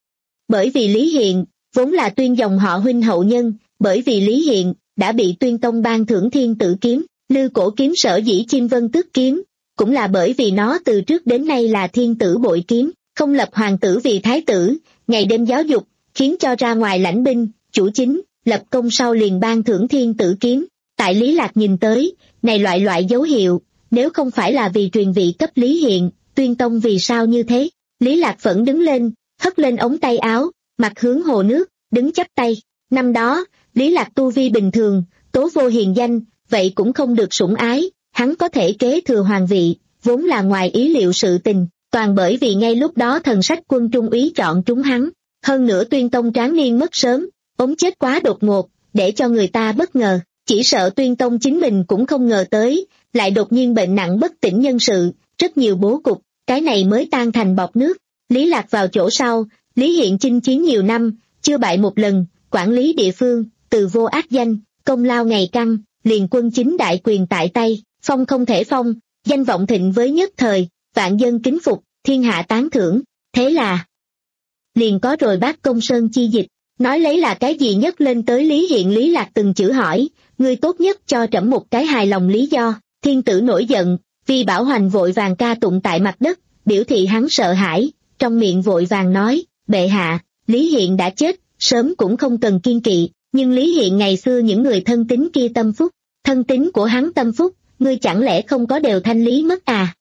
Bởi vì Lý Hiện, vốn là Tuyên dòng họ huynh hậu nhân, bởi vì Lý Hiện, đã bị Tuyên Tông ban thưởng thiên tử kiếm, lư cổ kiếm sở dĩ chim vân tước kiếm, cũng là bởi vì nó từ trước đến nay là thiên tử bội kiếm, không lập hoàng tử vì thái tử, ngày đêm giáo dục, khiến cho ra ngoài lãnh binh, chủ chính, lập công sau liền ban thưởng thiên tử kiếm. Tại Lý Lạc nhìn tới, này loại loại dấu hiệu, nếu không phải là vì truyền vị cấp Lý Hiện, Tuyên Tông vì sao như thế? Lý Lạc vẫn đứng lên, hất lên ống tay áo, mặt hướng hồ nước, đứng chắp tay. Năm đó, Lý Lạc tu vi bình thường, tố vô hiền danh, vậy cũng không được sủng ái, hắn có thể kế thừa hoàng vị, vốn là ngoài ý liệu sự tình, toàn bởi vì ngay lúc đó thần sách quân trung úy chọn trúng hắn. Hơn nữa Tuyên Tông tráng niên mất sớm, ống chết quá đột ngột, để cho người ta bất ngờ, chỉ sợ Tuyên Tông chính mình cũng không ngờ tới, lại đột nhiên bệnh nặng bất tỉnh nhân sự, rất nhiều bố cục, cái này mới tan thành bọt nước. Lý Lạc vào chỗ sau, Lý Hiện chinh chiến nhiều năm, chưa bại một lần, quản lý địa phương, từ vô ác danh, công lao ngày căng, liền quân chính đại quyền tại tay, phong không thể phong, danh vọng thịnh với nhất thời, vạn dân kính phục, thiên hạ tán thưởng, thế là liền có rồi Bác Công Sơn chi dịch, nói lấy là cái gì nhất lên tới Lý Hiện. Lý Lạc từng chữ hỏi, ngươi tốt nhất cho trẫm một cái hài lòng lý do. Thiên tử nổi giận, vì Bảo Hoành vội vàng ca tụng tại mặt đất, biểu thị hắn sợ hãi, trong miệng vội vàng nói, bệ hạ, Lý Hiện đã chết, sớm cũng không cần kiên kỵ, nhưng Lý Hiện ngày xưa những người thân tín kia tâm phúc, thân tín của hắn tâm phúc, ngươi chẳng lẽ không có đều thanh lý mất à?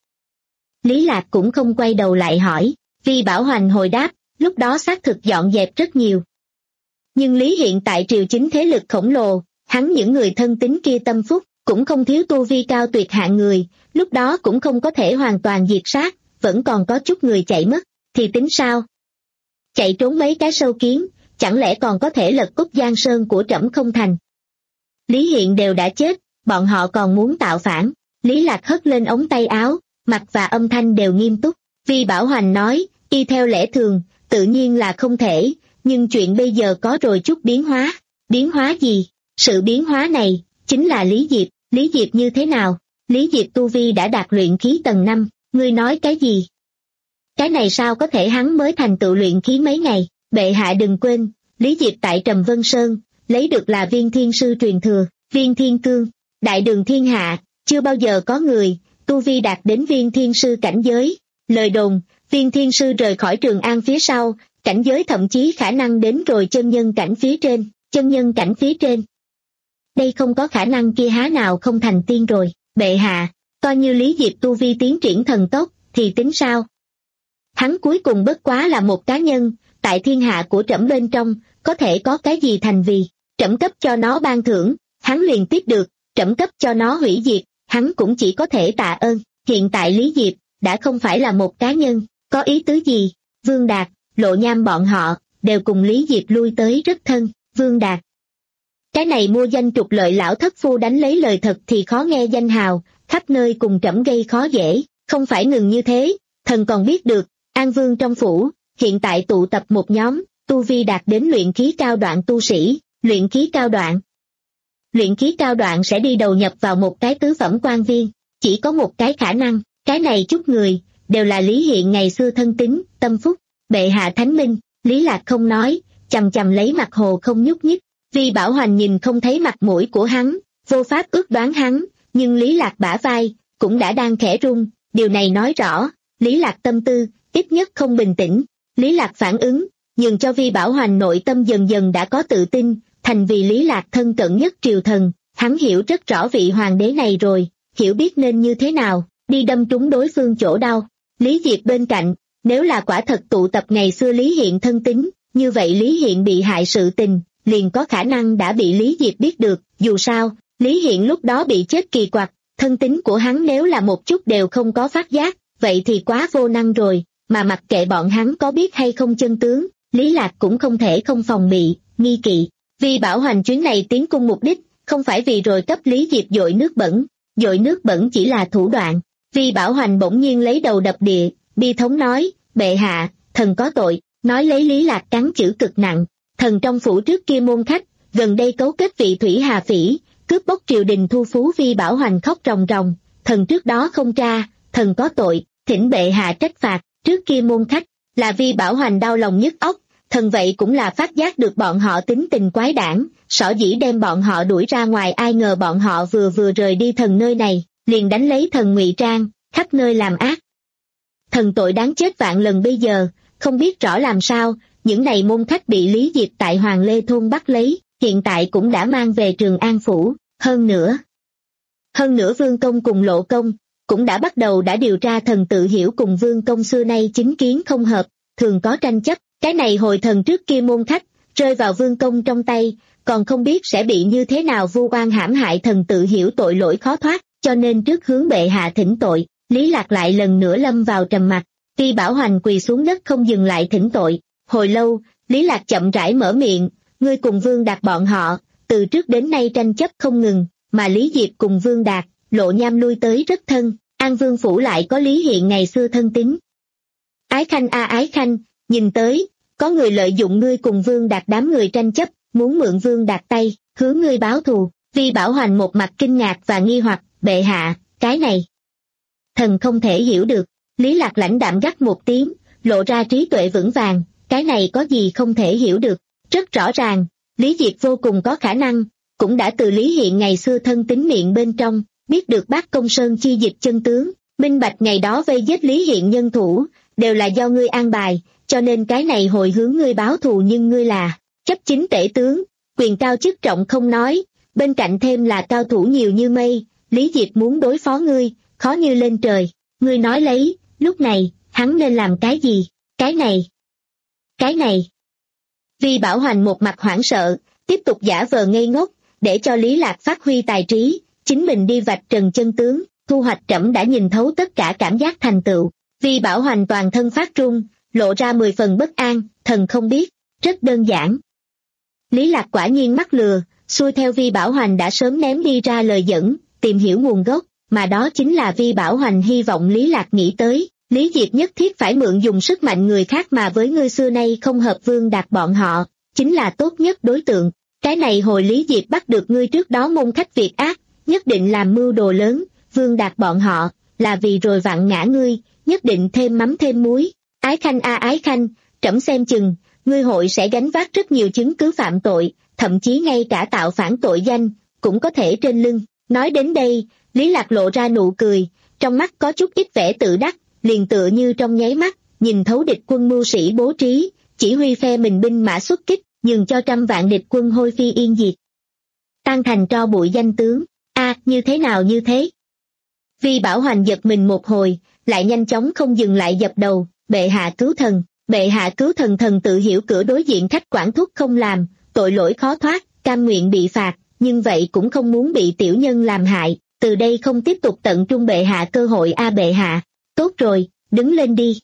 Lý Lạc cũng không quay đầu lại hỏi, vì Bảo Hoành hồi đáp, lúc đó xác thực dọn dẹp rất nhiều. Nhưng Lý Hiện tại triều chính thế lực khổng lồ, hắn những người thân tín kia tâm phúc, cũng không thiếu tu vi cao tuyệt hạng người, lúc đó cũng không có thể hoàn toàn diệt sát, vẫn còn có chút người chạy mất, thì tính sao? Chạy trốn mấy cái sâu kiến, chẳng lẽ còn có thể lật úp giang sơn của trẫm không thành? Lý Hiện đều đã chết, bọn họ còn muốn tạo phản. Lý Lạc hất lên ống tay áo, mặt và âm thanh đều nghiêm túc. Vi Bảo Hoành nói, y theo lẽ thường, tự nhiên là không thể, nhưng chuyện bây giờ có rồi chút biến hóa. Biến hóa gì? Sự biến hóa này, chính là Lý Diệp. Lý Diệp như thế nào? Lý Diệp tu vi đã đạt luyện khí tầng năm, ngươi nói cái gì? Cái này sao có thể, hắn mới thành tựu luyện khí mấy ngày? Bệ hạ đừng quên, Lý Diệp tại Trầm Vân Sơn, lấy được là viên thiên sư truyền thừa, viên thiên cương, đại đường thiên hạ, chưa bao giờ có người, tu vi đạt đến viên thiên sư cảnh giới. Lời đồn, viên thiên sư rời khỏi Trường An phía sau, cảnh giới thậm chí khả năng đến rồi chân nhân cảnh phía trên, chân nhân cảnh phía trên. Đây không có khả năng kia há nào không thành tiên rồi, bệ hạ, coi như Lý Diệp tu vi tiến triển thần tốc, thì tính sao? Hắn cuối cùng bất quá là một cá nhân, tại thiên hạ của trẫm bên trong, có thể có cái gì thành vì, trẫm cấp cho nó ban thưởng, hắn liền tiếp được, trẫm cấp cho nó hủy diệt, hắn cũng chỉ có thể tạ ơn. Hiện tại Lý Diệp, đã không phải là một cá nhân, có ý tứ gì? Vương Đạt, Lộ Nham bọn họ, đều cùng Lý Diệp lui tới rất thân. Vương Đạt, cái này mua danh trục lợi lão thất phu đánh lấy lời thật thì khó nghe danh hào, khắp nơi cùng trẫm gây khó dễ. Không phải ngừng như thế, thần còn biết được, An Vương trong phủ, hiện tại tụ tập một nhóm, tu vi đạt đến luyện khí cao đoạn tu sĩ. Luyện khí cao đoạn Luyện khí cao đoạn sẽ đi đầu nhập vào một cái tứ phẩm quan viên, chỉ có một cái khả năng, cái này chút người, đều là Lý Hiện ngày xưa thân tín, tâm phúc. Bệ hạ thánh minh. Lý Lạc không nói, chằm chằm lấy mặt hồ không nhúc nhích. Vi Bảo Hoành nhìn không thấy mặt mũi của hắn, vô pháp ước đoán hắn, nhưng Lý Lạc bả vai, cũng đã đang khẽ run, điều này nói rõ, Lý Lạc tâm tư, ít nhất không bình tĩnh. Lý Lạc phản ứng, nhường cho Vi Bảo Hoành nội tâm dần dần đã có tự tin, thành vì Lý Lạc thân cận nhất triều thần, hắn hiểu rất rõ vị hoàng đế này rồi, hiểu biết nên như thế nào, đi đâm trúng đối phương chỗ đau. Lý Diệp bên cạnh, nếu là quả thật tụ tập ngày xưa Lý Hiện thân tín, như vậy Lý Hiện bị hại sự tình, liền có khả năng đã bị Lý Diệp biết được, dù sao, Lý Hiện lúc đó bị chết kỳ quặc, thân tín của hắn nếu là một chút đều không có phát giác, vậy thì quá vô năng rồi, mà mặc kệ bọn hắn có biết hay không chân tướng, Lý Lạc cũng không thể không phòng bị, nghi kỵ. Vi Bảo Hoành chuyến này tiến cung mục đích, không phải vì rồi cấp Lý Diệp dội nước bẩn, dội nước bẩn chỉ là thủ đoạn. Vi Bảo Hoành bỗng nhiên lấy đầu đập địa, bi thống nói, bệ hạ, thần có tội, nói lấy Lý Lạc cắn chữ cực nặng, thần trong phủ trước kia môn khách, gần đây cấu kết vị Thủy Hà Phỉ, cướp bóc triều đình thu phú. Vi Bảo Hoành khóc ròng ròng, thần trước đó không tra, thần có tội, thỉnh bệ hạ trách phạt. Trước kia môn khách, là Vi Bảo Hoành đau lòng nhức óc, thần vậy cũng là phát giác được bọn họ tính tình quái đản, sở dĩ đem bọn họ đuổi ra ngoài, ai ngờ bọn họ vừa vừa rời đi thần nơi này, liền đánh lấy thần ngụy trang, khắp nơi làm ác. Thần tội đáng chết vạn lần, bây giờ, không biết rõ làm sao, những này môn khách bị Lý Diệp tại Hoàng Lê Thôn bắt lấy, hiện tại cũng đã mang về Trường An Phủ, hơn nữa. Hơn nữa Vương Công cùng Lộ Công, cũng đã bắt đầu đã điều tra. Thần tự hiểu cùng Vương Công xưa nay chính kiến không hợp, thường có tranh chấp, cái này hồi thần trước kia môn khách, rơi vào Vương Công trong tay, còn không biết sẽ bị như thế nào vu oan hãm hại. Thần tự hiểu tội lỗi khó thoát, cho nên trước hướng bệ hạ thỉnh tội. Lý Lạc lại lần nữa lâm vào trầm mặc, Vi Bảo Hoành quỳ xuống đất không dừng lại thỉnh tội. Hồi lâu, Lý Lạc chậm rãi mở miệng, ngươi cùng Vương Đạt bọn họ, từ trước đến nay tranh chấp không ngừng, mà Lý Diệp cùng Vương Đạt, Lộ Nham lui tới rất thân, An Vương Phủ lại có Lý Hiện ngày xưa thân tín. Ái Khanh a Ái Khanh, nhìn tới, có người lợi dụng ngươi cùng Vương Đạt đám người tranh chấp, muốn mượn Vương Đạt tay, hướng ngươi báo thù. Vi Bảo Hoành một mặt kinh ngạc và nghi hoặc, bệ hạ, cái này. Thần không thể hiểu được. Lý Lạc lãnh đạm gắt một tiếng, lộ ra trí tuệ vững vàng, cái này có gì không thể hiểu được. Rất rõ ràng, Lý Diệp vô cùng có khả năng, cũng đã từ Lý Hiện ngày xưa thân tín miệng bên trong, biết được Bác Công Sơn chi dịch chân tướng, minh bạch ngày đó vây giết Lý Hiện nhân thủ, đều là do ngươi an bài, cho nên cái này hồi hướng ngươi báo thù. Nhưng ngươi là chấp chính tể tướng, quyền cao chức trọng không nói, bên cạnh thêm là cao thủ nhiều như mây, Lý Diệp muốn đối phó ngươi, khó như lên trời. Ngươi nói lấy, lúc này, hắn nên làm cái gì? Cái này, cái này. Vi Bảo Hoành một mặt hoảng sợ, tiếp tục giả vờ ngây ngốc, để cho Lý Lạc phát huy tài trí, chính mình đi vạch trần chân tướng, thu hoạch trẫm đã nhìn thấu tất cả cảm giác thành tựu. Vi Bảo Hoành toàn thân phát run, lộ ra mười phần bất an, thần không biết, rất đơn giản. Lý Lạc quả nhiên mắc lừa, xuôi theo Vi Bảo Hoành đã sớm ném đi ra lời dẫn, tìm hiểu nguồn gốc, mà đó chính là Vi Bảo Hoành hy vọng Lý Lạc nghĩ tới. Lý Diệp nhất thiết phải mượn dùng sức mạnh người khác, mà với ngươi xưa nay không hợp Vương Đạt bọn họ, chính là tốt nhất đối tượng. Cái này hồi Lý Diệp bắt được ngươi trước đó môn khách việc ác, nhất định làm mưu đồ lớn, Vương Đạt bọn họ, là vì rồi vặn ngã ngươi, nhất định thêm mắm thêm muối. Ái Khanh a Ái Khanh, trẫm xem chừng, ngươi hội sẽ gánh vác rất nhiều chứng cứ phạm tội, thậm chí ngay cả tạo phản tội danh, cũng có thể trên lưng. Nói đến đây, Lý Lạc lộ ra nụ cười, trong mắt có chút ít vẻ tự đắc, liền tựa như trong nháy mắt, nhìn thấu địch quân mưu sĩ bố trí, chỉ huy phe mình binh mã xuất kích, nhường cho trăm vạn địch quân hôi phi yên diệt. Tan thành tro bụi danh tướng, a à, như thế nào như thế? Vi Bảo Hoành giật mình một hồi, lại nhanh chóng không dừng lại dập đầu, bệ hạ cứu thần, bệ hạ cứu thần. Thần tự hiểu cửa đối diện khách quản thúc không làm, tội lỗi khó thoát, cam nguyện bị phạt, nhưng vậy cũng không muốn bị tiểu nhân làm hại, từ đây không tiếp tục tận trung bệ hạ cơ hội. A bệ hạ, tốt rồi, đứng lên đi.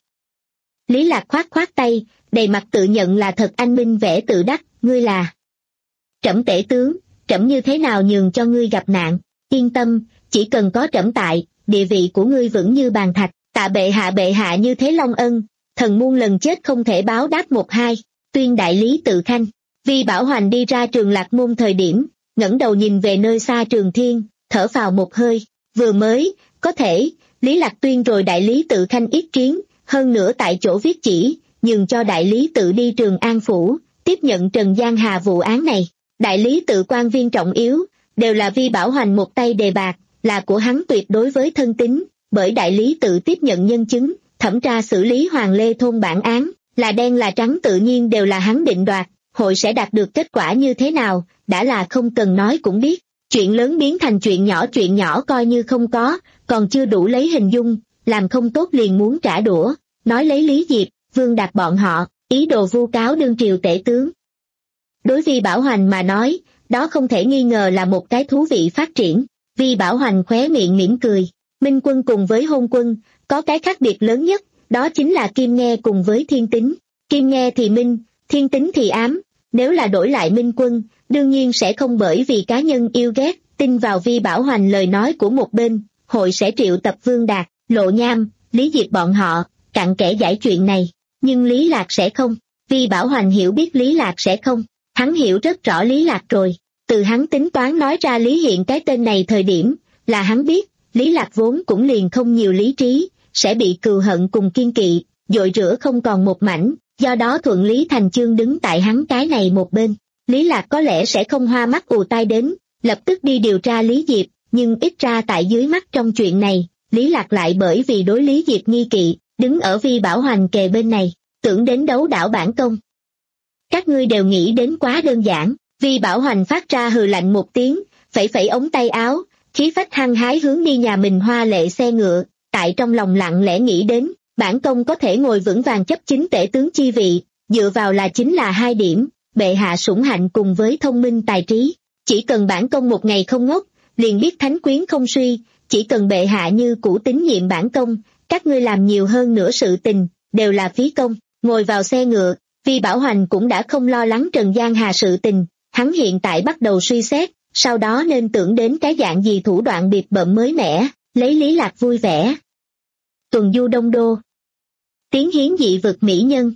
Lý Lạc khoát khoát tay, đầy mặt tự nhận là thật anh minh vẻ tự đắc, ngươi là trẫm tể tướng, trẫm như thế nào nhường cho ngươi gặp nạn, yên tâm, chỉ cần có trẫm tại, địa vị của ngươi vững như bàn thạch. Tạ bệ hạ, bệ hạ như thế long ân, thần muôn lần chết không thể báo đáp một hai. Tuyên đại lý tự khanh. Vi Bảo Hoành đi ra Trường Lạc Môn thời điểm, ngẩng đầu nhìn về nơi xa Trường Thiên, thở phào một hơi, vừa mới, có thể, Lý Lạc tuyên rồi đại lý tự khanh yết kiến, hơn nữa tại chỗ viết chỉ, nhường cho đại lý tự đi Trường An Phủ, tiếp nhận Trần Giang Hà vụ án này. Đại lý tự quan viên trọng yếu, đều là Vi Bảo Hoành một tay đề bạc, là của hắn tuyệt đối với thân tín, bởi đại lý tự tiếp nhận nhân chứng, thẩm tra xử lý Hoàng Lê thôn bản án, là đen là trắng tự nhiên đều là hắn định đoạt, hội sẽ đạt được kết quả như thế nào, đã là không cần nói cũng biết. Chuyện lớn biến thành chuyện nhỏ, chuyện nhỏ coi như không có, còn chưa đủ lấy hình dung, làm không tốt liền muốn trả đũa, nói lấy Lý Diệp, Vương Đạt bọn họ, ý đồ vu cáo đương triều tể tướng. Đối Vi Bảo Hoành mà nói, đó không thể nghi ngờ là một cái thú vị phát triển. Vi Bảo Hoành khóe miệng mỉm cười, Minh Quân cùng với Hôn Quân, có cái khác biệt lớn nhất, đó chính là Kim Nghe cùng với Thiên Tính. Kim Nghe thì minh, Thiên Tính thì ám, nếu là đổi lại Minh Quân, đương nhiên sẽ không bởi vì cá nhân yêu ghét, tin vào Vi Bảo Hoành lời nói của một bên, hội sẽ triệu tập Vương Đạt, Lộ Nham, Lý Diệp bọn họ, cặn kẽ giải chuyện này, nhưng Lý Lạc sẽ không. Vi Bảo Hoành hiểu biết Lý Lạc sẽ không, hắn hiểu rất rõ Lý Lạc rồi, từ hắn tính toán nói ra Lý Hiện cái tên này thời điểm, là hắn biết, Lý Lạc vốn cũng liền không nhiều lý trí, sẽ bị cừu hận cùng kiên kỵ, dội rửa không còn một mảnh, do đó thuận lý thành chương đứng tại hắn cái này một bên. Lý Lạc có lẽ sẽ không hoa mắt ù tai đến, lập tức đi điều tra Lý Diệp, nhưng ít ra tại dưới mắt trong chuyện này, Lý Lạc lại bởi vì đối Lý Diệp nghi kỵ, đứng ở Vi Bảo Hoành kề bên này, tưởng đến đấu đảo bản công. Các ngươi đều nghĩ đến quá đơn giản, Vi Bảo Hoành phát ra hừ lạnh một tiếng, phẩy phẩy ống tay áo, khí phách hăng hái hướng đi nhà mình hoa lệ xe ngựa, tại trong lòng lặng lẽ nghĩ đến, bản công có thể ngồi vững vàng chấp chính tể tướng chi vị, dựa vào là chính là hai điểm, bệ hạ sủng hạnh cùng với thông minh tài trí, chỉ cần bản công một ngày không ngốc, liền biết thánh quyến không suy, chỉ cần bệ hạ như cũ tín nhiệm bản công, các ngươi làm nhiều hơn nữa sự tình, đều là phí công. Ngồi vào xe ngựa, Vi Bảo Hoành cũng đã không lo lắng Trần Giang Hà sự tình, hắn hiện tại bắt đầu suy xét, sau đó nên tưởng đến cái dạng gì thủ đoạn biệt bợm mới mẻ, lấy Lý Lạc vui vẻ. Tuần du Đông Đô, tiến hiến dị vực mỹ nhân,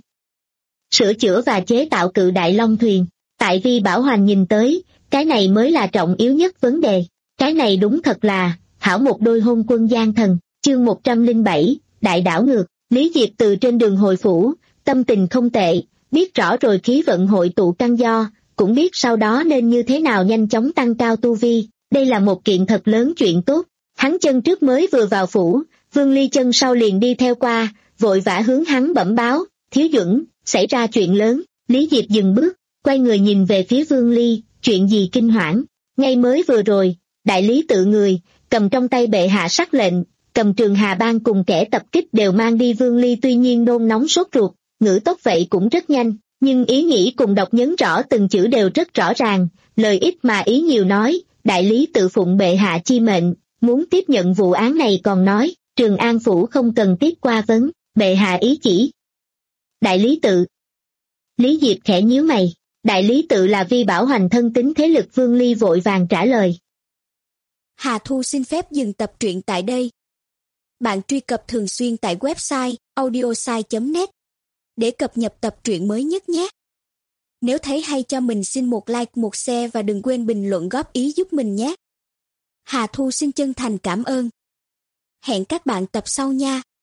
sửa chữa và chế tạo cự đại long thuyền, tại Vi Bảo Hoành nhìn tới, cái này mới là trọng yếu nhất vấn đề, cái này đúng thật là, hảo một đôi hôn quân gian thần, chương một trăm lẻ bảy, đại đảo ngược, Lý Diệp từ trên đường hồi phủ, tâm tình không tệ, biết rõ rồi khí vận hội tụ căn do, cũng biết sau đó nên như thế nào nhanh chóng tăng cao tu vi, đây là một kiện thật lớn chuyện tốt. Hắn chân trước mới vừa vào phủ, Vương Ly chân sau liền đi theo qua, vội vã hướng hắn bẩm báo, Thiếu Duẩn, xảy ra chuyện lớn. Lý Diệp dừng bước, quay người nhìn về phía Vương Ly, chuyện gì kinh hoảng, ngay mới vừa rồi, đại lý tự người, cầm trong tay bệ hạ sắc lệnh, cầm Trường Hà Bang cùng kẻ tập kích đều mang đi. Vương Ly tuy nhiên nôn nóng sốt ruột, ngữ tốc vậy cũng rất nhanh, nhưng ý nghĩ cùng đọc nhấn rõ từng chữ đều rất rõ ràng, lời ít mà ý nhiều nói, đại lý tự phụng bệ hạ chi mệnh, muốn tiếp nhận vụ án này, còn nói, Trường An Phủ không cần tiếp qua vấn, bệ hạ ý chỉ. Đại lý tự. Lý Diệp khẽ nhíu mày, đại lý tự là Vi Bảo Hoành thân tín thế lực. Vương Ly vội vàng trả lời. Hà Thu xin phép dừng tập truyện tại đây. Bạn truy cập thường xuyên tại website audiosai chấm net để cập nhật tập truyện mới nhất nhé. Nếu thấy hay cho mình xin một like, một share và đừng quên bình luận góp ý giúp mình nhé. Hà Thu xin chân thành cảm ơn. Hẹn các bạn tập sau nha.